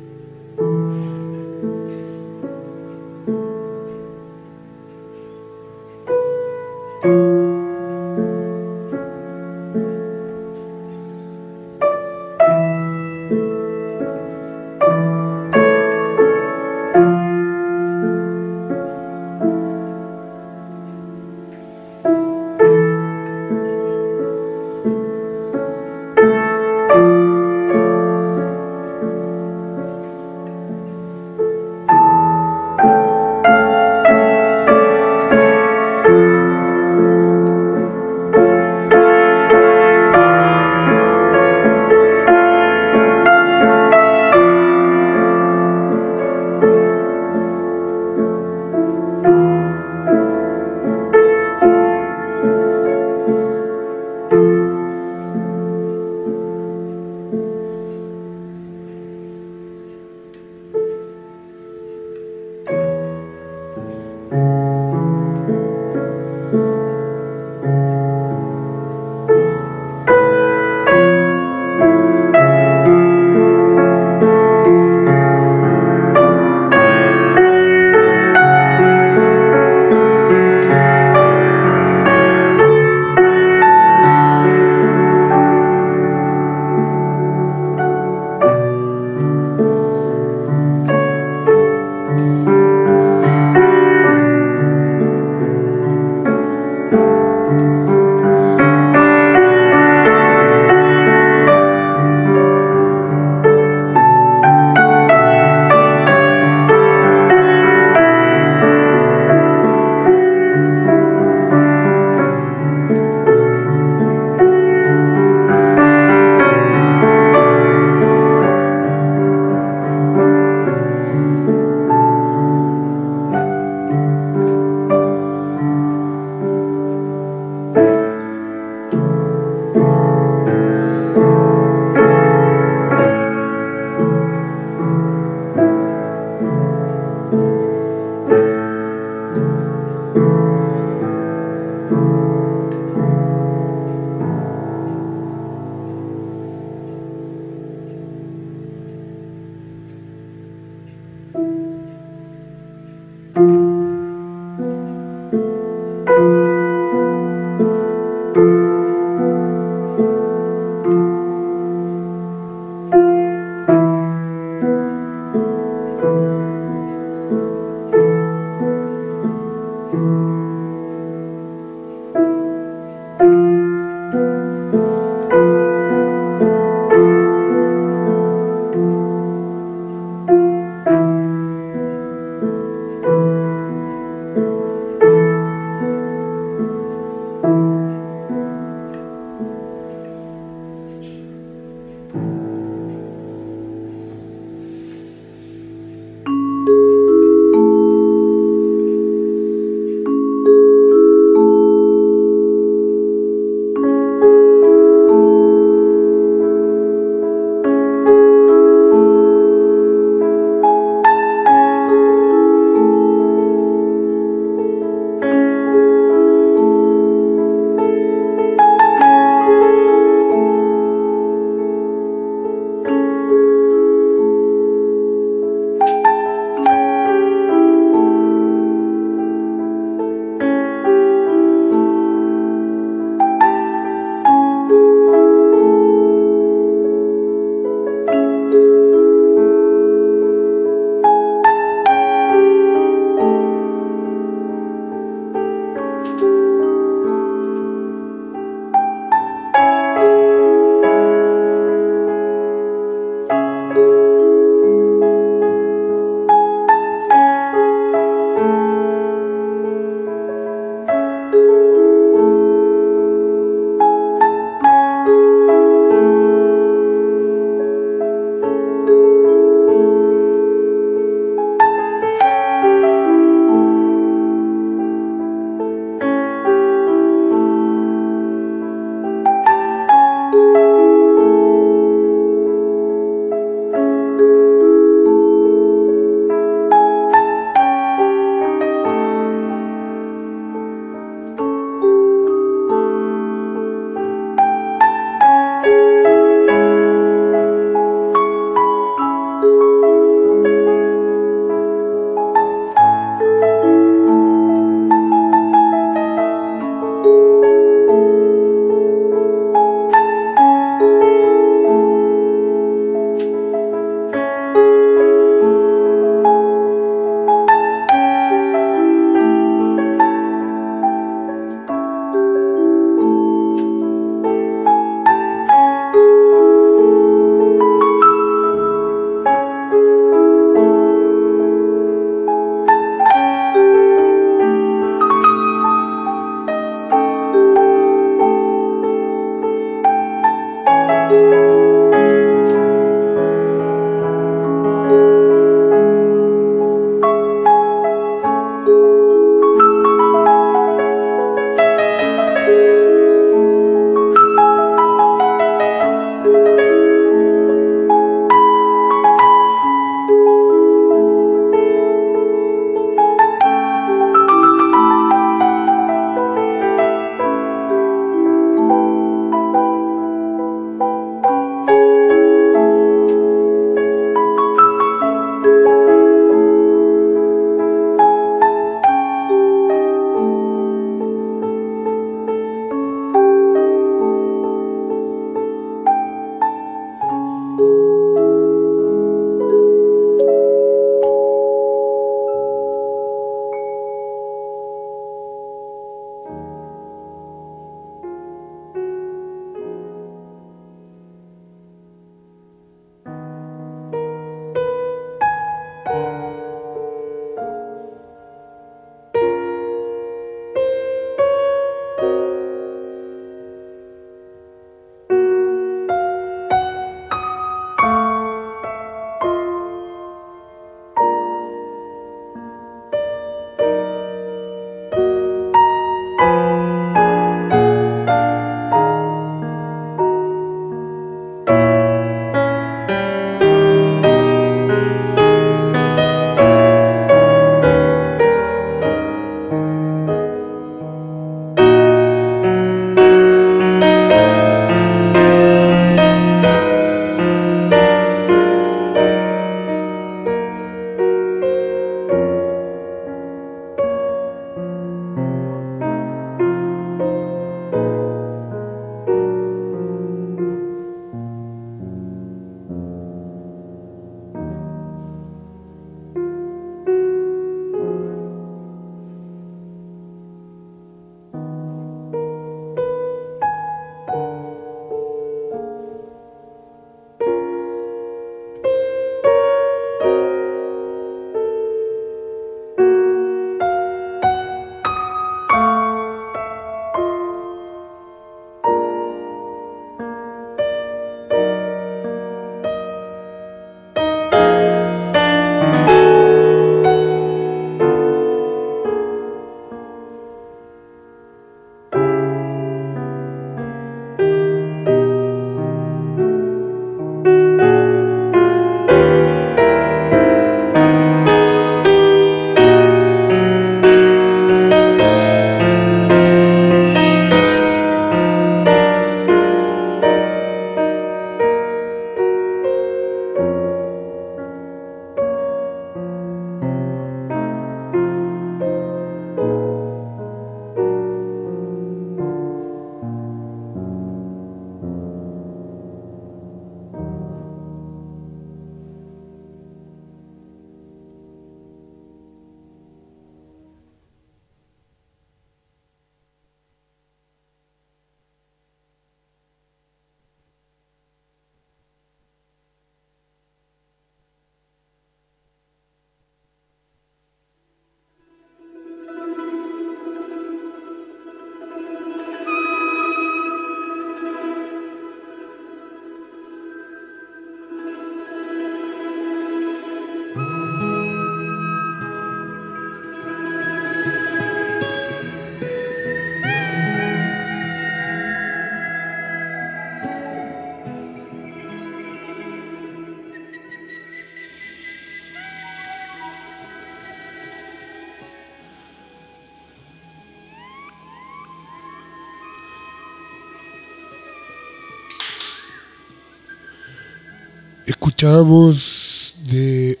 Escuchábamos de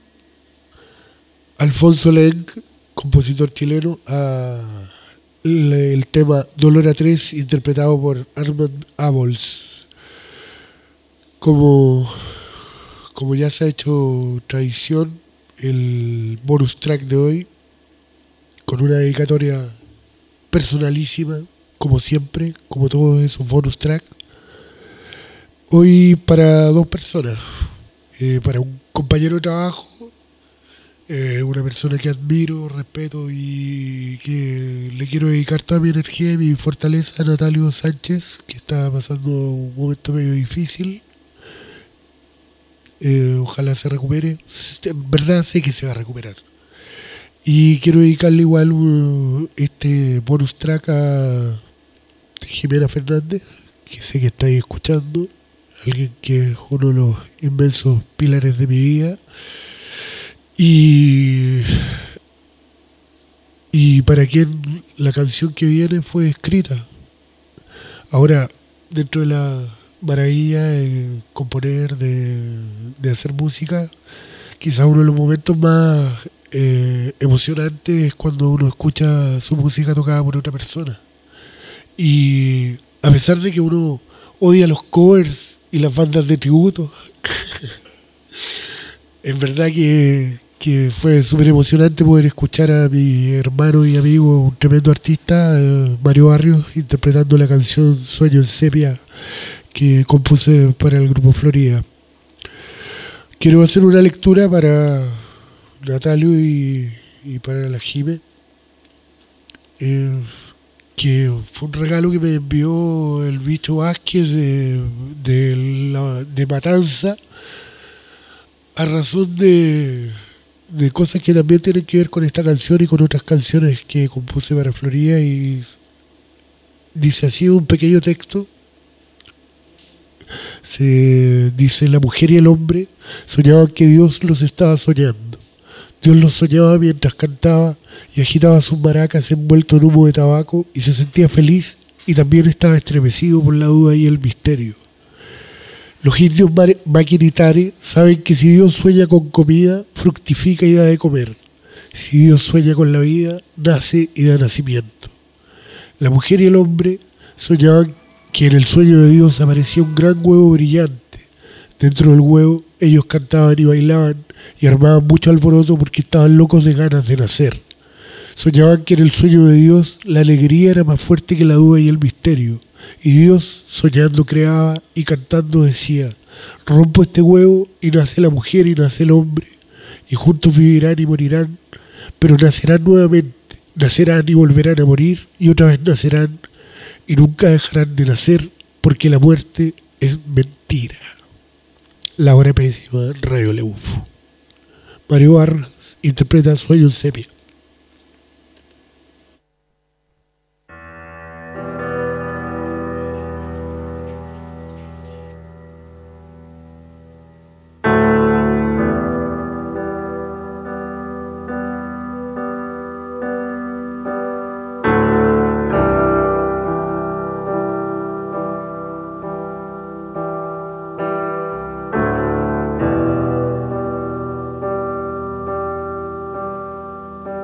Alfonso Lenk, compositor chileno, a el, el tema Dolor a tres, interpretado por Armand Abols. Como, como ya se ha hecho tradición, el bonus track de hoy, con una dedicatoria personalísima, como siempre, como todos esos bonus tracks. Hoy para dos personas, eh, para un compañero de trabajo, eh, una persona que admiro, respeto y que le quiero dedicar toda mi energía y mi fortaleza a Natalio Sánchez, que está pasando un momento medio difícil. Eh, ojalá se recupere. En verdad sé que se va a recuperar. Y quiero dedicarle igual uh, este bonus track a Jimena Fernández, que sé que estáis escuchando, alguien que es uno de los inmensos pilares de mi vida. Y, y para quien la canción que viene fue escrita. Ahora, dentro de la maravilla de componer, de, de hacer música, quizás uno de los momentos más eh, emocionantes es cuando uno escucha su música tocada por otra persona. Y a pesar de que uno odia los covers y las bandas de tributo, en verdad que, que fue súper emocionante poder escuchar a mi hermano y amigo, un tremendo artista, eh, Mario Barrios, interpretando la canción Sueño en Sepia, que compuse para el grupo Florida. Quiero hacer una lectura para Natalio y, y para la Jime, eh, que fue un regalo que me envió el bicho Vázquez de, de, la, de Matanza, a razón de, de cosas que también tienen que ver con esta canción y con otras canciones que compuse para Florida. Y dice así un pequeño texto. Se dice: la mujer y el hombre soñaban que Dios los estaba soñando. Dios los soñaba mientras cantaba y agitaba sus maracas envuelto en humo de tabaco, y se sentía feliz y también estaba estremecido por la duda y el misterio. Los indios maquinitares saben que si Dios sueña con comida, fructifica y da de comer. Si Dios sueña con la vida, nace y da nacimiento. La mujer y el hombre soñaban que en el sueño de Dios aparecía un gran huevo brillante. Dentro del huevo ellos cantaban y bailaban y armaban mucho alboroto porque estaban locos de ganas de nacer. Soñaban que en el sueño de Dios la alegría era más fuerte que la duda y el misterio. Y Dios, soñando, creaba y cantando decía: rompo este huevo y nace la mujer y nace el hombre, y juntos vivirán y morirán, pero nacerán nuevamente, nacerán y volverán a morir, y otra vez nacerán, y nunca dejarán de nacer, porque la muerte es mentira. La hora pésima, Radio Lebufo. Mario Barras interpreta Sueño en Sepia. Thank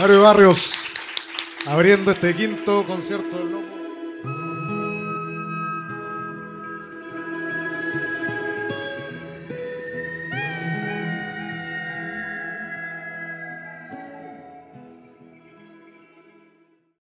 Mario Barrios, abriendo este quinto concierto del Loco.